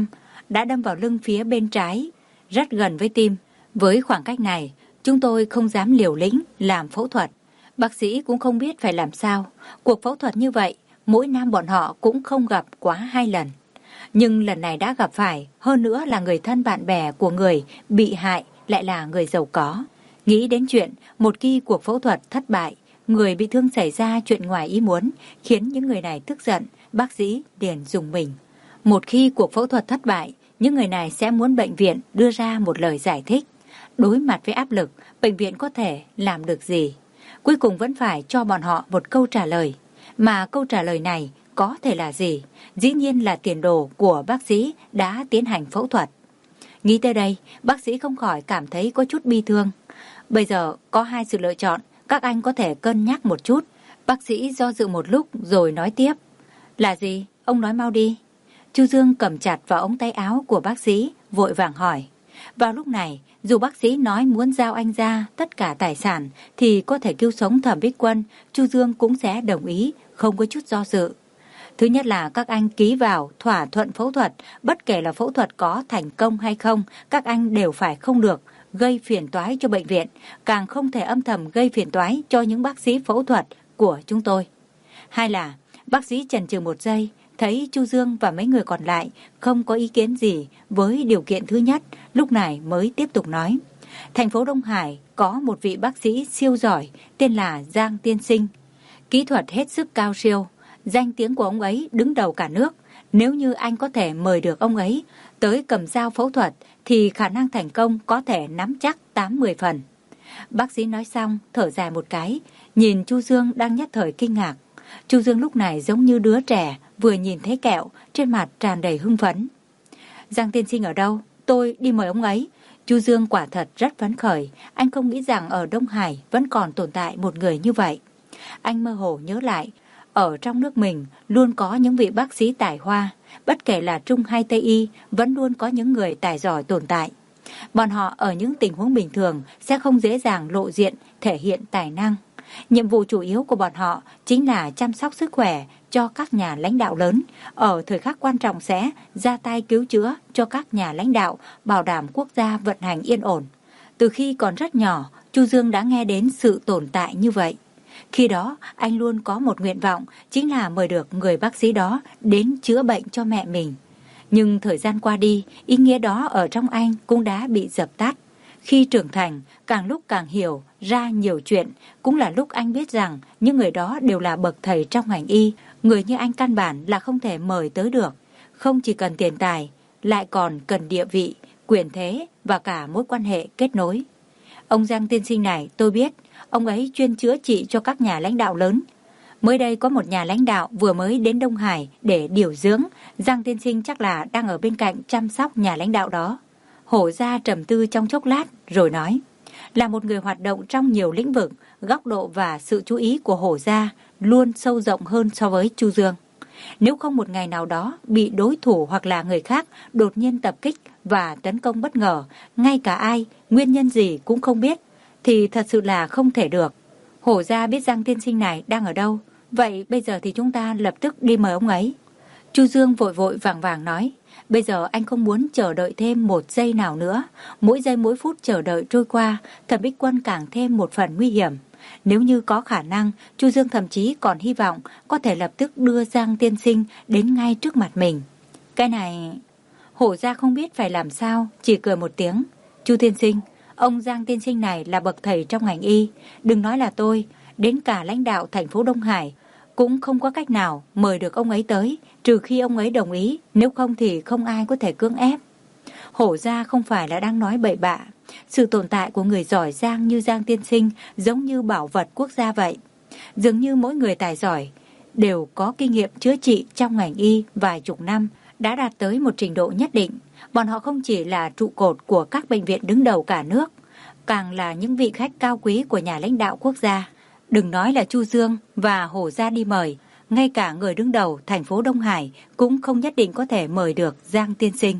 đã đâm vào lưng phía bên trái, rất gần với tim. Với khoảng cách này, chúng tôi không dám liều lĩnh làm phẫu thuật. Bác sĩ cũng không biết phải làm sao. Cuộc phẫu thuật như vậy, mỗi năm bọn họ cũng không gặp quá hai lần. Nhưng lần này đã gặp phải, hơn nữa là người thân bạn bè của người bị hại lại là người giàu có. Nghĩ đến chuyện một khi cuộc phẫu thuật thất bại, người bị thương xảy ra chuyện ngoài ý muốn, khiến những người này tức giận, bác sĩ liền dùng mình. Một khi cuộc phẫu thuật thất bại, những người này sẽ muốn bệnh viện đưa ra một lời giải thích. Đối mặt với áp lực, bệnh viện có thể làm được gì? Cuối cùng vẫn phải cho bọn họ một câu trả lời. Mà câu trả lời này có thể là gì? Dĩ nhiên là tiền đồ của bác sĩ đã tiến hành phẫu thuật. Nghĩ tới đây, bác sĩ không khỏi cảm thấy có chút bi thương. Bây giờ có hai sự lựa chọn, các anh có thể cân nhắc một chút. Bác sĩ do dự một lúc rồi nói tiếp. Là gì? Ông nói mau đi. Chu Dương cầm chặt vào ống tay áo của bác sĩ, vội vàng hỏi. Vào lúc này, dù bác sĩ nói muốn giao anh ra tất cả tài sản thì có thể cứu sống Thẩm Bích Quân, Chu Dương cũng sẽ đồng ý, không có chút do dự. Thứ nhất là các anh ký vào thỏa thuận phẫu thuật, bất kể là phẫu thuật có thành công hay không, các anh đều phải không được gây phiền toái cho bệnh viện, càng không thể âm thầm gây phiền toái cho những bác sĩ phẫu thuật của chúng tôi. Hai là, bác sĩ chần chừ một giây, thấy Chu Dương và mấy người còn lại không có ý kiến gì với điều kiện thứ nhất, lúc này mới tiếp tục nói. Thành phố Đông Hải có một vị bác sĩ siêu giỏi tên là Giang Tiên Sinh. Kỹ thuật hết sức cao siêu, danh tiếng của ông ấy đứng đầu cả nước. Nếu như anh có thể mời được ông ấy tới cầm dao phẫu thuật thì khả năng thành công có thể nắm chắc tám mươi phần. Bác sĩ nói xong thở dài một cái, nhìn Chu Dương đang nhất thời kinh ngạc. Chu Dương lúc này giống như đứa trẻ vừa nhìn thấy kẹo, trên mặt tràn đầy hưng phấn. Giang Tiên Sinh ở đâu? Tôi đi mời ông ấy. Chu Dương quả thật rất phấn khởi, anh không nghĩ rằng ở Đông Hải vẫn còn tồn tại một người như vậy. Anh mơ hồ nhớ lại, ở trong nước mình luôn có những vị bác sĩ tài hoa, bất kể là Trung hay Tây Y, vẫn luôn có những người tài giỏi tồn tại. Bọn họ ở những tình huống bình thường sẽ không dễ dàng lộ diện, thể hiện tài năng. Nhiệm vụ chủ yếu của bọn họ chính là chăm sóc sức khỏe cho các nhà lãnh đạo lớn, ở thời khắc quan trọng sẽ ra tay cứu chữa cho các nhà lãnh đạo, bảo đảm quốc gia vận hành yên ổn. Từ khi còn rất nhỏ, Chu Dương đã nghe đến sự tồn tại như vậy. Khi đó, anh luôn có một nguyện vọng, chính là mời được người bác sĩ đó đến chữa bệnh cho mẹ mình. Nhưng thời gian qua đi, ý nghĩa đó ở trong anh cũng đã bị dập tắt. Khi trưởng thành, càng lúc càng hiểu ra nhiều chuyện, cũng là lúc anh biết rằng những người đó đều là bậc thầy trong ngành y. Người như anh căn bản là không thể mời tới được. Không chỉ cần tiền tài, lại còn cần địa vị, quyền thế và cả mối quan hệ kết nối. Ông Giang Tiên Sinh này tôi biết, ông ấy chuyên chữa trị cho các nhà lãnh đạo lớn. Mới đây có một nhà lãnh đạo vừa mới đến Đông Hải để điều dưỡng, Giang Tiên Sinh chắc là đang ở bên cạnh chăm sóc nhà lãnh đạo đó. Hổ Gia trầm tư trong chốc lát rồi nói, là một người hoạt động trong nhiều lĩnh vực, góc độ và sự chú ý của Hổ Gia luôn sâu rộng hơn so với Chu Dương. Nếu không một ngày nào đó bị đối thủ hoặc là người khác đột nhiên tập kích và tấn công bất ngờ, ngay cả ai, nguyên nhân gì cũng không biết, thì thật sự là không thể được. Hổ Gia biết Giang Tiên Sinh này đang ở đâu, vậy bây giờ thì chúng ta lập tức đi mời ông ấy. Chu Dương vội vội vàng vàng nói, bây giờ anh không muốn chờ đợi thêm một giây nào nữa. Mỗi giây mỗi phút chờ đợi trôi qua, Thẩm Bích Quân càng thêm một phần nguy hiểm. Nếu như có khả năng, Chu Dương thậm chí còn hy vọng có thể lập tức đưa Giang Tiên Sinh đến ngay trước mặt mình. Cái này... Hổ Gia không biết phải làm sao, chỉ cười một tiếng. Chu Tiên Sinh, ông Giang Tiên Sinh này là bậc thầy trong ngành y. Đừng nói là tôi, đến cả lãnh đạo thành phố Đông Hải cũng không có cách nào mời được ông ấy tới, trừ khi ông ấy đồng ý, nếu không thì không ai có thể cưỡng ép. Hổ Gia không phải là đang nói bậy bạ. Sự tồn tại của người giỏi giang như Giang Tiên Sinh giống như bảo vật quốc gia vậy. Dường như mỗi người tài giỏi đều có kinh nghiệm chữa trị trong ngành y vài chục năm, đã đạt tới một trình độ nhất định. Bọn họ không chỉ là trụ cột của các bệnh viện đứng đầu cả nước, càng là những vị khách cao quý của nhà lãnh đạo quốc gia. Đừng nói là Chu Dương và Hổ Gia đi mời, ngay cả người đứng đầu thành phố Đông Hải cũng không nhất định có thể mời được Giang Tiên Sinh.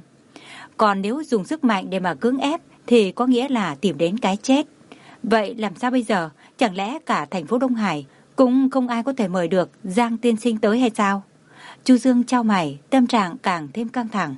Còn nếu dùng sức mạnh để mà cưỡng ép thì có nghĩa là tìm đến cái chết. Vậy làm sao bây giờ? Chẳng lẽ cả thành phố Đông Hải cũng không ai có thể mời được Giang Tiên Sinh tới hay sao? Chu Dương chau mày, tâm trạng càng thêm căng thẳng.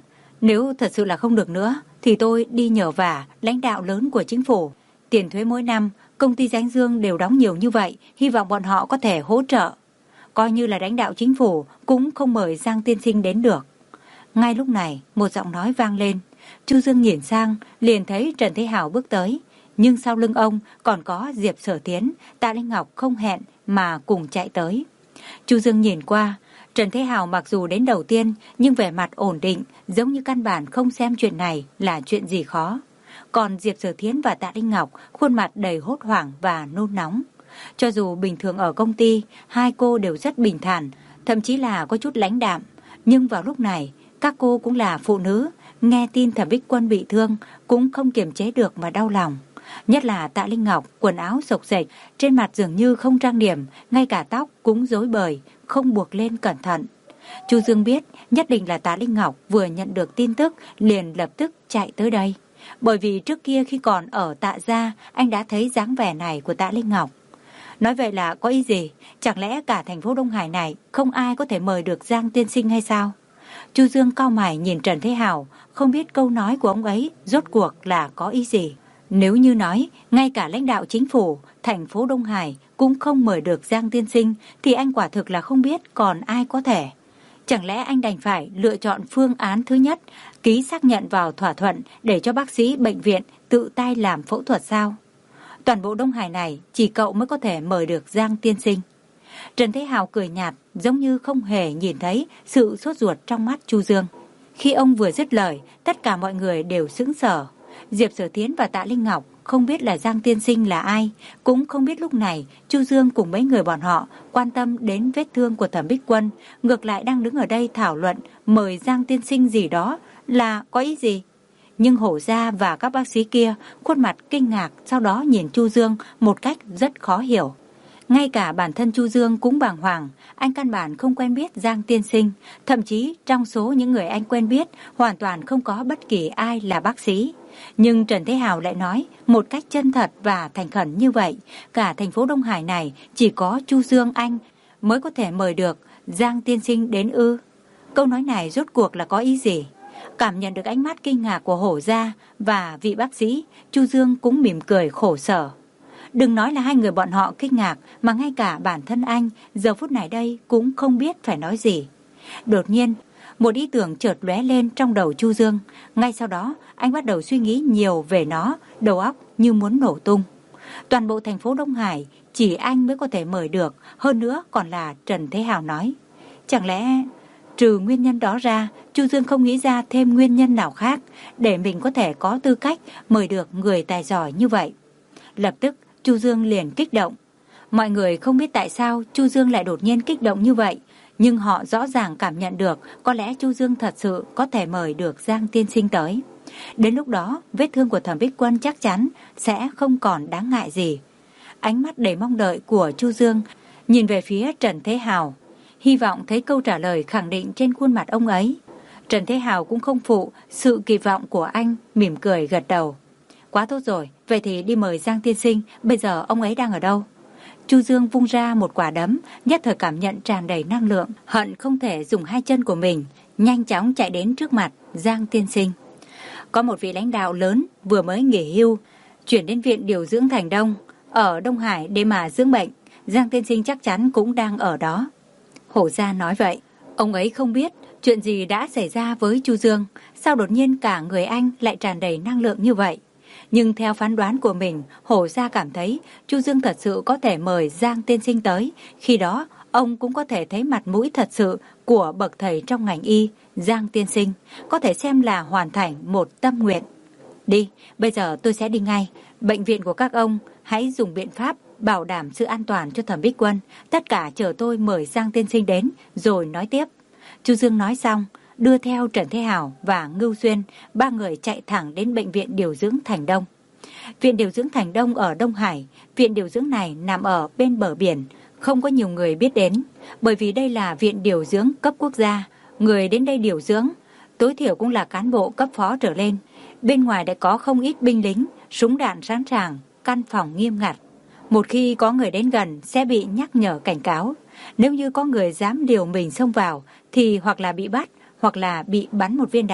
Nếu thật sự là không được nữa, thì tôi đi nhờ vả lãnh đạo lớn của chính phủ. Tiền thuế mỗi năm, công ty Giáng Dương đều đóng nhiều như vậy, hy vọng bọn họ có thể hỗ trợ. Coi như là lãnh đạo chính phủ cũng không mời Giang tiên sinh đến được. Ngay lúc này, một giọng nói vang lên. Chu Dương nhìn sang, liền thấy Trần Thế Hào bước tới. Nhưng sau lưng ông còn có Diệp Sở Tiến, Tạ Linh Ngọc không hẹn mà cùng chạy tới. Chu Dương nhìn qua, Trần Thế Hào mặc dù đến đầu tiên nhưng vẻ mặt ổn định, giống như căn bản không xem chuyện này là chuyện gì khó. Còn Diệp Sở Thiến và Tạ Linh Ngọc khuôn mặt đầy hốt hoảng và nôn nóng. Cho dù bình thường ở công ty, hai cô đều rất bình thản, thậm chí là có chút lãnh đạm. Nhưng vào lúc này, các cô cũng là phụ nữ, nghe tin Thẩm Bích Quân bị thương cũng không kiềm chế được mà đau lòng. Nhất là Tạ Linh Ngọc, quần áo xộc xệch, trên mặt dường như không trang điểm, ngay cả tóc cũng rối bời, không buộc lên cẩn thận. Chu Dương biết nhất định là Tạ Linh Ngọc vừa nhận được tin tức liền lập tức chạy tới đây. Bởi vì trước kia khi còn ở Tạ gia, anh đã thấy dáng vẻ này của Tạ Linh Ngọc. Nói vậy là có ý gì? Chẳng lẽ cả thành phố Đông Hải này không ai có thể mời được Giang tiên sinh hay sao? Chu Dương cau mày nhìn Trần Thế Hào, không biết câu nói của ông ấy rốt cuộc là có ý gì. Nếu như nói, ngay cả lãnh đạo chính phủ, thành phố Đông Hải cũng không mời được Giang tiên sinh, thì anh quả thực là không biết còn ai có thể. Chẳng lẽ anh đành phải lựa chọn phương án thứ nhất, ký xác nhận vào thỏa thuận để cho bác sĩ bệnh viện tự tay làm phẫu thuật sao? Toàn bộ Đông Hải này chỉ cậu mới có thể mời được Giang tiên sinh. Trần Thế Hào cười nhạt, giống như không hề nhìn thấy sự sốt ruột trong mắt Chu Dương. Khi ông vừa dứt lời, tất cả mọi người đều sững sờ. Diệp Sở Tiến và Tạ Linh Ngọc không biết là Giang tiên sinh là ai, cũng không biết lúc này Chu Dương cùng mấy người bọn họ quan tâm đến vết thương của Thẩm Bích Quân, ngược lại đang đứng ở đây thảo luận mời Giang tiên sinh gì đó là có ý gì. Nhưng Hổ Gia và các bác sĩ kia khuôn mặt kinh ngạc, sau đó nhìn Chu Dương một cách rất khó hiểu. Ngay cả bản thân Chu Dương cũng bàng hoàng, anh căn bản không quen biết Giang tiên sinh, thậm chí trong số những người anh quen biết hoàn toàn không có bất kỳ ai là bác sĩ. Nhưng Trần Thế Hào lại nói một cách chân thật và thành khẩn như vậy, cả thành phố Đông Hải này chỉ có Chu Dương anh mới có thể mời được Giang tiên sinh đến ư? Câu nói này rốt cuộc là có ý gì? Cảm nhận được ánh mắt kinh ngạc của Hổ Gia và vị bác sĩ, Chu Dương cũng mỉm cười khổ sở. Đừng nói là hai người bọn họ kinh ngạc, mà ngay cả bản thân anh giờ phút này đây cũng không biết phải nói gì. Đột nhiên, một ý tưởng chợt lóe lên trong đầu Chu Dương. Ngay sau đó, anh bắt đầu suy nghĩ nhiều về nó, đầu óc như muốn nổ tung. Toàn bộ thành phố Đông Hải, chỉ anh mới có thể mời được, hơn nữa còn là Trần Thế Hào nói. Chẳng lẽ trừ nguyên nhân đó ra, Chu Dương không nghĩ ra thêm nguyên nhân nào khác để mình có thể có tư cách mời được người tài giỏi như vậy. Lập tức, Chu Dương liền kích động. Mọi người không biết tại sao Chu Dương lại đột nhiên kích động như vậy, nhưng họ rõ ràng cảm nhận được có lẽ Chu Dương thật sự có thể mời được Giang tiên sinh tới. Đến lúc đó, vết thương của Thẩm Bích Quân chắc chắn sẽ không còn đáng ngại gì. Ánh mắt đầy mong đợi của Chu Dương nhìn về phía Trần Thế Hào, hy vọng thấy câu trả lời khẳng định trên khuôn mặt ông ấy. Trần Thế Hào cũng không phụ sự kỳ vọng của anh, mỉm cười gật đầu. Quá tốt rồi, vậy thì đi mời Giang tiên sinh, bây giờ ông ấy đang ở đâu? Chu Dương vung ra một quả đấm, nhất thời cảm nhận tràn đầy năng lượng, hận không thể dùng hai chân của mình, nhanh chóng chạy đến trước mặt Giang tiên sinh. Có một vị lãnh đạo lớn vừa mới nghỉ hưu, chuyển đến viện điều dưỡng Thành Đông, ở Đông Hải để mà dưỡng bệnh. Giang tiên sinh chắc chắn cũng đang ở đó. Hổ Gia nói vậy, ông ấy không biết chuyện gì đã xảy ra với Chu Dương, sao đột nhiên cả người anh lại tràn đầy năng lượng như vậy. Nhưng theo phán đoán của mình, Hổ Gia cảm thấy Chu Dương thật sự có thể mời Giang tiên sinh tới. Khi đó, ông cũng có thể thấy mặt mũi thật sự của bậc thầy trong ngành y, Giang tiên sinh, có thể xem là hoàn thành một tâm nguyện. Đi, bây giờ tôi sẽ đi ngay. Bệnh viện của các ông, hãy dùng biện pháp bảo đảm sự an toàn cho Thẩm Bích Quân. Tất cả chờ tôi mời Giang tiên sinh đến, rồi nói tiếp. Chu Dương nói xong, đưa theo Trần Thế Hào và Ngưu Xuyên, ba người chạy thẳng đến bệnh viện điều dưỡng Thành Đông. Viện điều dưỡng Thành Đông ở Đông Hải, viện điều dưỡng này nằm ở bên bờ biển, không có nhiều người biết đến, bởi vì đây là viện điều dưỡng cấp quốc gia. Người đến đây điều dưỡng, tối thiểu cũng là cán bộ cấp phó trở lên. Bên ngoài đã có không ít binh lính, súng đạn sẵn sàng, căn phòng nghiêm ngặt. Một khi có người đến gần sẽ bị nhắc nhở cảnh cáo. Nếu như có người dám liều mình xông vào thì hoặc là bị bắt, hoặc là bị bắn một viên đạn.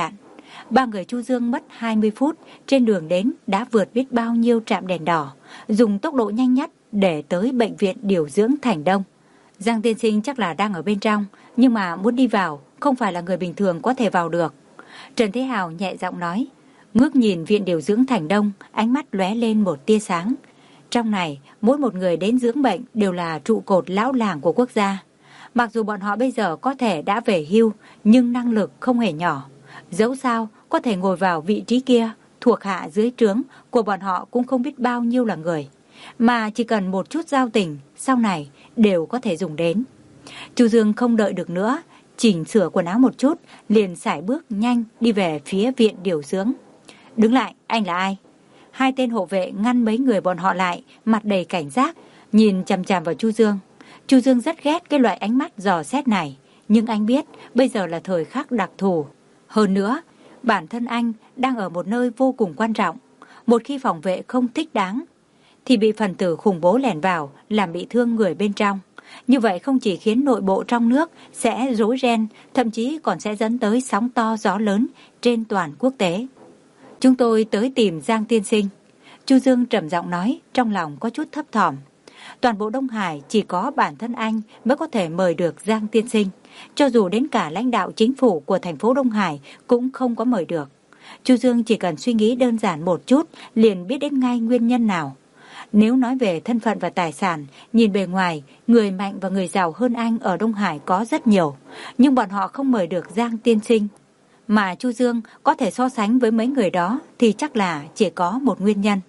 Ba người Chu Dương mất hai mươi phút, trên đường đến đã vượt biết bao nhiêu trạm đèn đỏ, dùng tốc độ nhanh nhất để tới bệnh viện điều dưỡng Thành Đông. Giang tiên sinh chắc là đang ở bên trong, nhưng mà muốn đi vào không phải là người bình thường có thể vào được. Trần Thế Hào nhẹ giọng nói. Ngước nhìn viện điều dưỡng Thành Đông, ánh mắt lóe lên một tia sáng. Trong này, mỗi một người đến dưỡng bệnh đều là trụ cột lão làng của quốc gia. Mặc dù bọn họ bây giờ có thể đã về hưu, nhưng năng lực không hề nhỏ. Dẫu sao, có thể ngồi vào vị trí kia, thuộc hạ dưới trướng của bọn họ cũng không biết bao nhiêu là người. Mà chỉ cần một chút giao tình, sau này đều có thể dùng đến. Chu Dương không đợi được nữa, chỉnh sửa quần áo một chút, liền sải bước nhanh đi về phía viện điều dưỡng. Đứng lại, anh là ai? Hai tên hộ vệ ngăn mấy người bọn họ lại, mặt đầy cảnh giác, nhìn chằm chằm vào Chu Dương. Chu Dương rất ghét cái loại ánh mắt dò xét này, nhưng anh biết bây giờ là thời khắc đặc thù. Hơn nữa, bản thân anh đang ở một nơi vô cùng quan trọng. Một khi phòng vệ không thích đáng, thì bị phần tử khủng bố lẻn vào, làm bị thương người bên trong. Như vậy không chỉ khiến nội bộ trong nước sẽ rối ren, thậm chí còn sẽ dẫn tới sóng to gió lớn trên toàn quốc tế. Chúng tôi tới tìm Giang tiên sinh. Chu Dương trầm giọng nói, trong lòng có chút thấp thỏm. Toàn bộ Đông Hải chỉ có bản thân anh mới có thể mời được Giang tiên sinh. Cho dù đến cả lãnh đạo chính phủ của thành phố Đông Hải cũng không có mời được. Chu Dương chỉ cần suy nghĩ đơn giản một chút liền biết đến ngay nguyên nhân nào. Nếu nói về thân phận và tài sản, nhìn bề ngoài, người mạnh và người giàu hơn anh ở Đông Hải có rất nhiều. Nhưng bọn họ không mời được Giang tiên sinh. Mà Chu Dương có thể so sánh với mấy người đó thì chắc là chỉ có một nguyên nhân.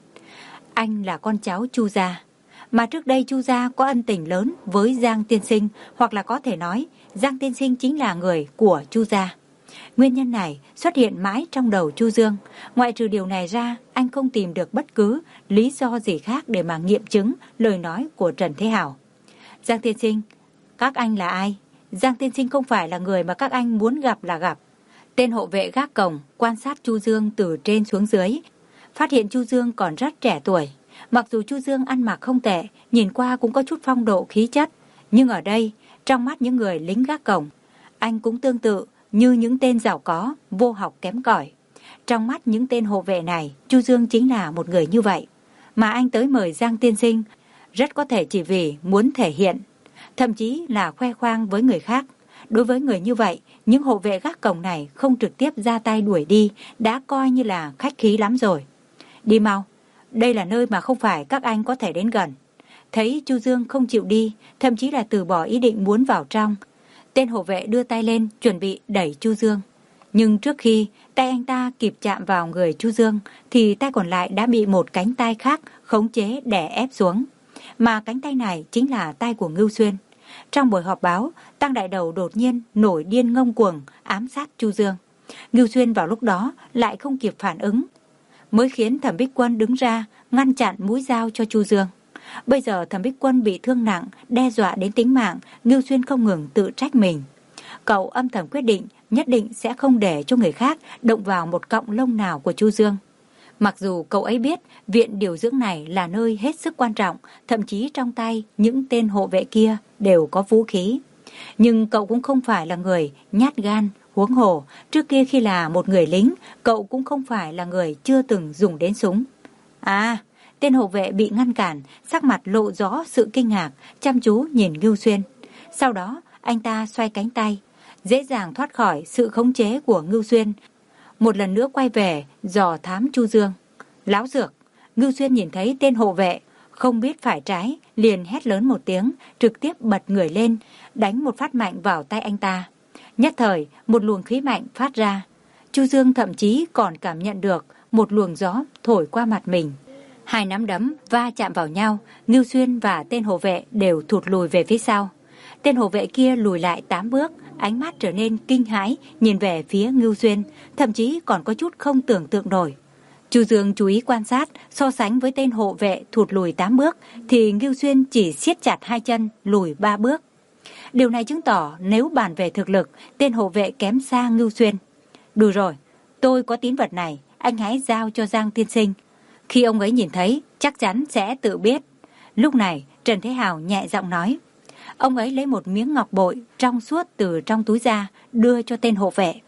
Anh là con cháu Chu gia. Mà trước đây Chu gia có ân tình lớn với Giang tiên sinh, hoặc là có thể nói Giang tiên sinh chính là người của Chu gia. Nguyên nhân này xuất hiện mãi trong đầu Chu Dương. Ngoại trừ điều này ra, anh không tìm được bất cứ lý do gì khác để mà nghiệm chứng lời nói của Trần Thế Hào. Giang tiên sinh, các anh là ai? Giang tiên sinh không phải là người mà các anh muốn gặp là gặp. Tên hộ vệ gác cổng quan sát Chu Dương từ trên xuống dưới, phát hiện Chu Dương còn rất trẻ tuổi. Mặc dù Chu Dương ăn mặc không tệ, nhìn qua cũng có chút phong độ khí chất, nhưng ở đây, trong mắt những người lính gác cổng, anh cũng tương tự như những tên giàu có, vô học kém cỏi. Trong mắt những tên hộ vệ này, Chu Dương chính là một người như vậy. Mà anh tới mời Giang tiên sinh, rất có thể chỉ vì muốn thể hiện, thậm chí là khoe khoang với người khác. Đối với người như vậy, những hộ vệ gác cổng này không trực tiếp ra tay đuổi đi, đã coi như là khách khí lắm rồi. Đi mau, đây là nơi mà không phải các anh có thể đến gần. Thấy Chu Dương không chịu đi, thậm chí là từ bỏ ý định muốn vào trong, tên hộ vệ đưa tay lên chuẩn bị đẩy Chu Dương. Nhưng trước khi tay anh ta kịp chạm vào người Chu Dương thì tay còn lại đã bị một cánh tay khác khống chế đè ép xuống. Mà cánh tay này chính là tay của Ngưu Xuyên. Trong buổi họp báo, Tăng Đại Đầu đột nhiên nổi điên ngông cuồng ám sát Chu Dương. Ngưu Xuyên vào lúc đó lại không kịp phản ứng, mới khiến Thẩm Bích Quân đứng ra ngăn chặn mũi dao cho Chu Dương. Bây giờ Thẩm Bích Quân bị thương nặng, đe dọa đến tính mạng, Ngưu Xuyên không ngừng tự trách mình. Cậu âm thầm quyết định nhất định sẽ không để cho người khác động vào một cọng lông nào của Chu Dương. Mặc dù cậu ấy biết viện điều dưỡng này là nơi hết sức quan trọng, thậm chí trong tay những tên hộ vệ kia đều có vũ khí. Nhưng cậu cũng không phải là người nhát gan, huống hồ, trước kia khi là một người lính, cậu cũng không phải là người chưa từng dùng đến súng. À, tên hộ vệ bị ngăn cản, sắc mặt lộ rõ sự kinh ngạc, chăm chú nhìn Ngưu Xuyên. Sau đó, anh ta xoay cánh tay, dễ dàng thoát khỏi sự khống chế của Ngưu Xuyên. Một lần nữa quay về, dò thám Chu Dương. Láo dược, Ngưu Xuyên nhìn thấy tên hộ vệ, không biết phải trái, liền hét lớn một tiếng, trực tiếp bật người lên, đánh một phát mạnh vào tay anh ta. Nhất thời, một luồng khí mạnh phát ra. Chu Dương thậm chí còn cảm nhận được một luồng gió thổi qua mặt mình. Hai nắm đấm va chạm vào nhau, Ngưu Xuyên và tên hộ vệ đều thụt lùi về phía sau. Tên hộ vệ kia lùi lại tám bước, ánh mắt trở nên kinh hãi, nhìn về phía Ngưu Xuyên, thậm chí còn có chút không tưởng tượng nổi. Chu Dương chú ý quan sát, so sánh với tên hộ vệ thụt lùi tám bước, thì Ngưu Xuyên chỉ siết chặt hai chân, lùi ba bước. Điều này chứng tỏ nếu bàn về thực lực, tên hộ vệ kém xa Ngưu Xuyên. Đủ rồi, tôi có tín vật này, anh hãy giao cho Giang tiên sinh. Khi ông ấy nhìn thấy, chắc chắn sẽ tự biết. Lúc này, Trần Thế Hào nhẹ giọng nói. Ông ấy lấy một miếng ngọc bội trong suốt từ trong túi ra, đưa cho tên hộ vệ.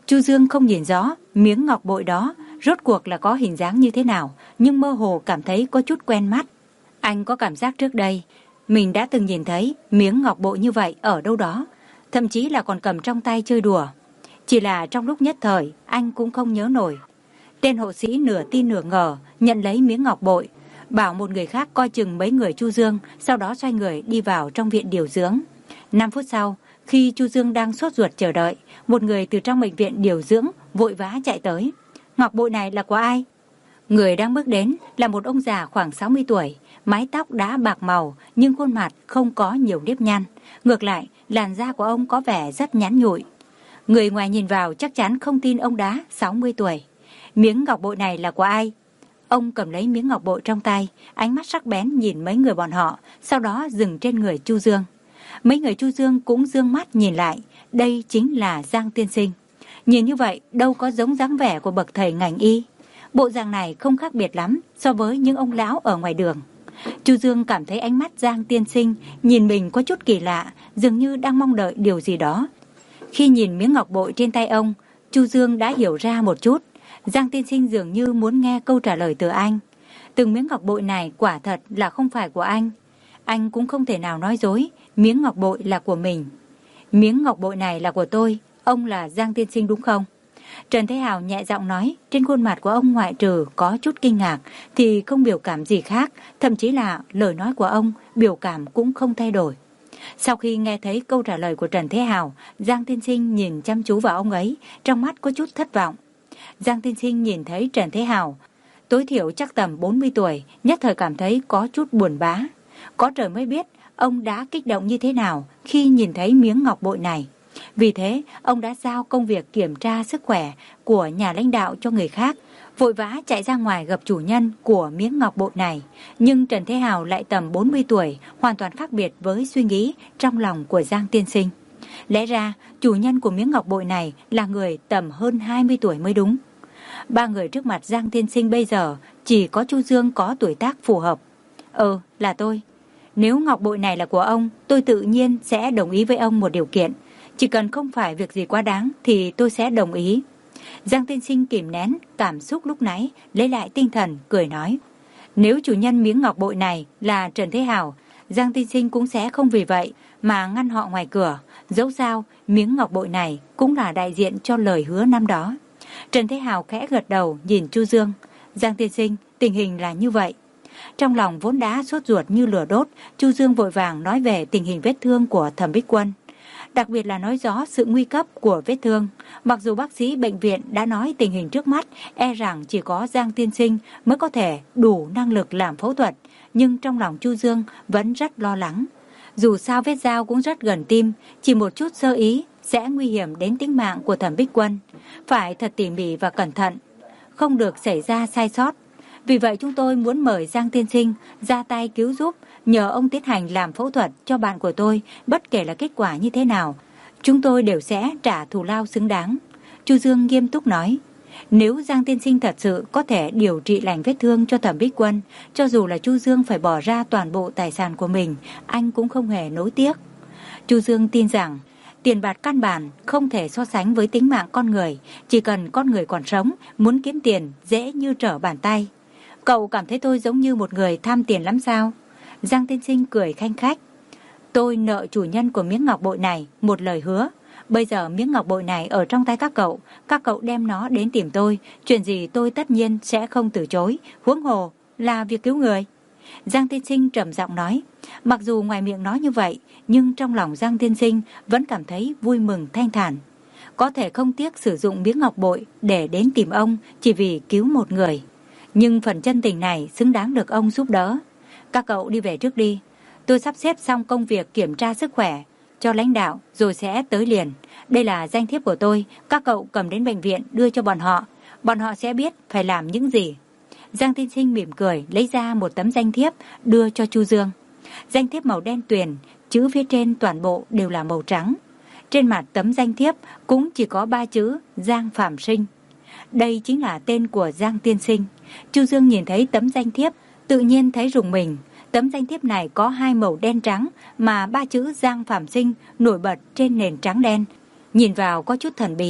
Chu Dương không nhìn rõ miếng ngọc bội đó rốt cuộc là có hình dáng như thế nào, nhưng mơ hồ cảm thấy có chút quen mắt. Anh có cảm giác trước đây mình đã từng nhìn thấy miếng ngọc bội như vậy ở đâu đó, thậm chí là còn cầm trong tay chơi đùa. Chỉ là trong lúc nhất thời anh cũng không nhớ nổi. Tên hộ sĩ nửa tin nửa ngờ nhận lấy miếng ngọc bội, bảo một người khác coi chừng mấy người Chu Dương, sau đó xoay người đi vào trong viện điều dưỡng. Năm phút sau, khi Chu Dương đang sốt ruột chờ đợi, một người từ trong bệnh viện điều dưỡng vội vã chạy tới. Ngọc bội này là của ai? Người đang bước đến là một ông già khoảng sáu mươi tuổi, mái tóc đã bạc màu nhưng khuôn mặt không có nhiều nếp nhăn. Ngược lại, làn da của ông có vẻ rất nhẵn nhụi. Người ngoài nhìn vào chắc chắn không tin ông đã sáu mươi tuổi. Miếng ngọc bội này là của ai? Ông cầm lấy miếng ngọc bội trong tay, ánh mắt sắc bén nhìn mấy người bọn họ, sau đó dừng trên người Chu Dương. Mấy người Chu Dương cũng dương mắt nhìn lại, đây chính là Giang tiên sinh. Nhìn như vậy đâu có giống dáng vẻ của bậc thầy ngành y. Bộ dạng này không khác biệt lắm so với những ông lão ở ngoài đường. Chu Dương cảm thấy ánh mắt Giang tiên sinh nhìn mình có chút kỳ lạ, dường như đang mong đợi điều gì đó. Khi nhìn miếng ngọc bội trên tay ông, Chu Dương đã hiểu ra một chút. Giang tiên sinh dường như muốn nghe câu trả lời từ anh. Từng miếng ngọc bội này quả thật là không phải của anh. Anh cũng không thể nào nói dối, miếng ngọc bội là của mình. Miếng ngọc bội này là của tôi, ông là Giang tiên sinh đúng không? Trần Thế Hào nhẹ giọng nói, trên khuôn mặt của ông ngoại trừ có chút kinh ngạc thì không biểu cảm gì khác, thậm chí là lời nói của ông biểu cảm cũng không thay đổi. Sau khi nghe thấy câu trả lời của Trần Thế Hào, Giang tiên sinh nhìn chăm chú vào ông ấy, trong mắt có chút thất vọng. Giang tiên sinh nhìn thấy Trần Thế Hào, tối thiểu chắc tầm bốn mươi tuổi, nhất thời cảm thấy có chút buồn bã. Có trời mới biết ông đã kích động như thế nào khi nhìn thấy miếng ngọc bội này. Vì thế, ông đã giao công việc kiểm tra sức khỏe của nhà lãnh đạo cho người khác, vội vã chạy ra ngoài gặp chủ nhân của miếng ngọc bội này. Nhưng Trần Thế Hào lại tầm bốn mươi tuổi, hoàn toàn khác biệt với suy nghĩ trong lòng của Giang tiên sinh. Lẽ ra, chủ nhân của miếng ngọc bội này là người tầm hơn hai mươi tuổi mới đúng. Ba người trước mặt Giang tiên sinh bây giờ chỉ có Chu Dương có tuổi tác phù hợp. Ừ, là tôi. Nếu ngọc bội này là của ông, tôi tự nhiên sẽ đồng ý với ông một điều kiện. Chỉ cần không phải việc gì quá đáng thì tôi sẽ đồng ý. Giang tiên sinh kìm nén cảm xúc lúc nãy, lấy lại tinh thần, cười nói. Nếu chủ nhân miếng ngọc bội này là Trần Thế Hào, Giang tiên sinh cũng sẽ không vì vậy mà ngăn họ ngoài cửa. Dẫu sao, miếng ngọc bội này cũng là đại diện cho lời hứa năm đó. Trần Thế Hào khẽ gật đầu nhìn Chu Dương. Giang tiên sinh, tình hình là như vậy. Trong lòng vốn đã sốt ruột như lửa đốt, Chu Dương vội vàng nói về tình hình vết thương của Thẩm Bích Quân. Đặc biệt là nói rõ sự nguy cấp của vết thương. Mặc dù bác sĩ bệnh viện đã nói tình hình trước mắt e rằng chỉ có Giang tiên sinh mới có thể đủ năng lực làm phẫu thuật, nhưng trong lòng Chu Dương vẫn rất lo lắng. Dù sao vết dao cũng rất gần tim, chỉ một chút sơ ý sẽ nguy hiểm đến tính mạng của Thẩm Bích Quân. Phải thật tỉ mỉ và cẩn thận, không được xảy ra sai sót. Vì vậy chúng tôi muốn mời Giang tiên sinh ra tay cứu giúp, nhờ ông tiến hành làm phẫu thuật cho bạn của tôi, bất kể là kết quả như thế nào, chúng tôi đều sẽ trả thù lao xứng đáng. Chu Dương nghiêm túc nói, nếu Giang tiên sinh thật sự có thể điều trị lành vết thương cho Thẩm Bích Quân, cho dù là Chu Dương phải bỏ ra toàn bộ tài sản của mình, anh cũng không hề nối tiếc. Chu Dương tin rằng, tiền bạc căn bản không thể so sánh với tính mạng con người, chỉ cần con người còn sống, muốn kiếm tiền dễ như trở bàn tay. Cậu cảm thấy tôi giống như một người tham tiền lắm sao? Giang tiên sinh cười khanh khách. Tôi nợ chủ nhân của miếng ngọc bội này một lời hứa. Bây giờ miếng ngọc bội này ở trong tay các cậu, các cậu đem nó đến tìm tôi, chuyện gì tôi tất nhiên sẽ không từ chối, huống hồ là việc cứu người. Giang tiên sinh trầm giọng nói. Mặc dù ngoài miệng nói như vậy, nhưng trong lòng Giang tiên sinh vẫn cảm thấy vui mừng thanh thản. Có thể không tiếc sử dụng miếng ngọc bội để đến tìm ông chỉ vì cứu một người. Nhưng phần chân tình này xứng đáng được ông giúp đỡ. Các cậu đi về trước đi. Tôi sắp xếp xong công việc kiểm tra sức khỏe cho lãnh đạo rồi sẽ tới liền. Đây là danh thiếp của tôi. Các cậu cầm đến bệnh viện đưa cho bọn họ. Bọn họ sẽ biết phải làm những gì. Giang tiên sinh mỉm cười lấy ra một tấm danh thiếp đưa cho Chu Dương. Danh thiếp màu đen tuyền, chữ phía trên toàn bộ đều là màu trắng. Trên mặt tấm danh thiếp cũng chỉ có ba chữ Giang Phạm Sinh. Đây chính là tên của Giang tiên sinh. Chu Dương nhìn thấy tấm danh thiếp, tự nhiên thấy rùng mình. Tấm danh thiếp này có hai màu đen trắng, mà ba chữ Giang Phạm Sinh nổi bật trên nền trắng đen. Nhìn vào có chút thần bí.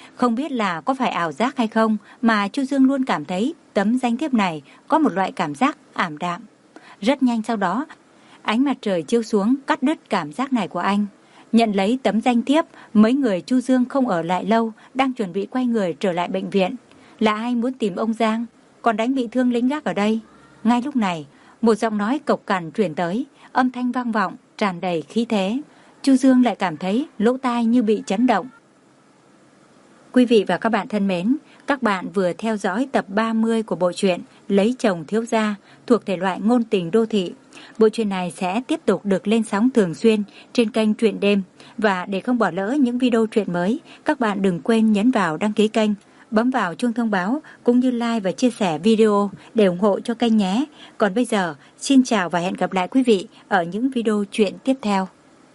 Không biết là có phải ảo giác hay không mà Chu Dương luôn cảm thấy tấm danh thiếp này có một loại cảm giác ảm đạm. Rất nhanh sau đó, ánh mặt trời chiếu xuống cắt đứt cảm giác này của anh. Nhận lấy tấm danh thiếp, mấy người Chu Dương không ở lại lâu, đang chuẩn bị quay người trở lại bệnh viện. Là ai muốn tìm ông Giang, còn đánh bị thương lính gác ở đây? Ngay lúc này, một giọng nói cộc cằn truyền tới, âm thanh vang vọng, tràn đầy khí thế. Chu Dương lại cảm thấy lỗ tai như bị chấn động. Quý vị và các bạn thân mến, các bạn vừa theo dõi tập ba mươi của bộ truyện Lấy chồng thiếu gia thuộc thể loại ngôn tình đô thị. Bộ truyện này sẽ tiếp tục được lên sóng thường xuyên trên kênh Truyện Đêm. Và để không bỏ lỡ những video truyện mới, các bạn đừng quên nhấn vào đăng ký kênh, bấm vào chuông thông báo cũng như like và chia sẻ video để ủng hộ cho kênh nhé. Còn bây giờ, xin chào và hẹn gặp lại quý vị ở những video truyện tiếp theo.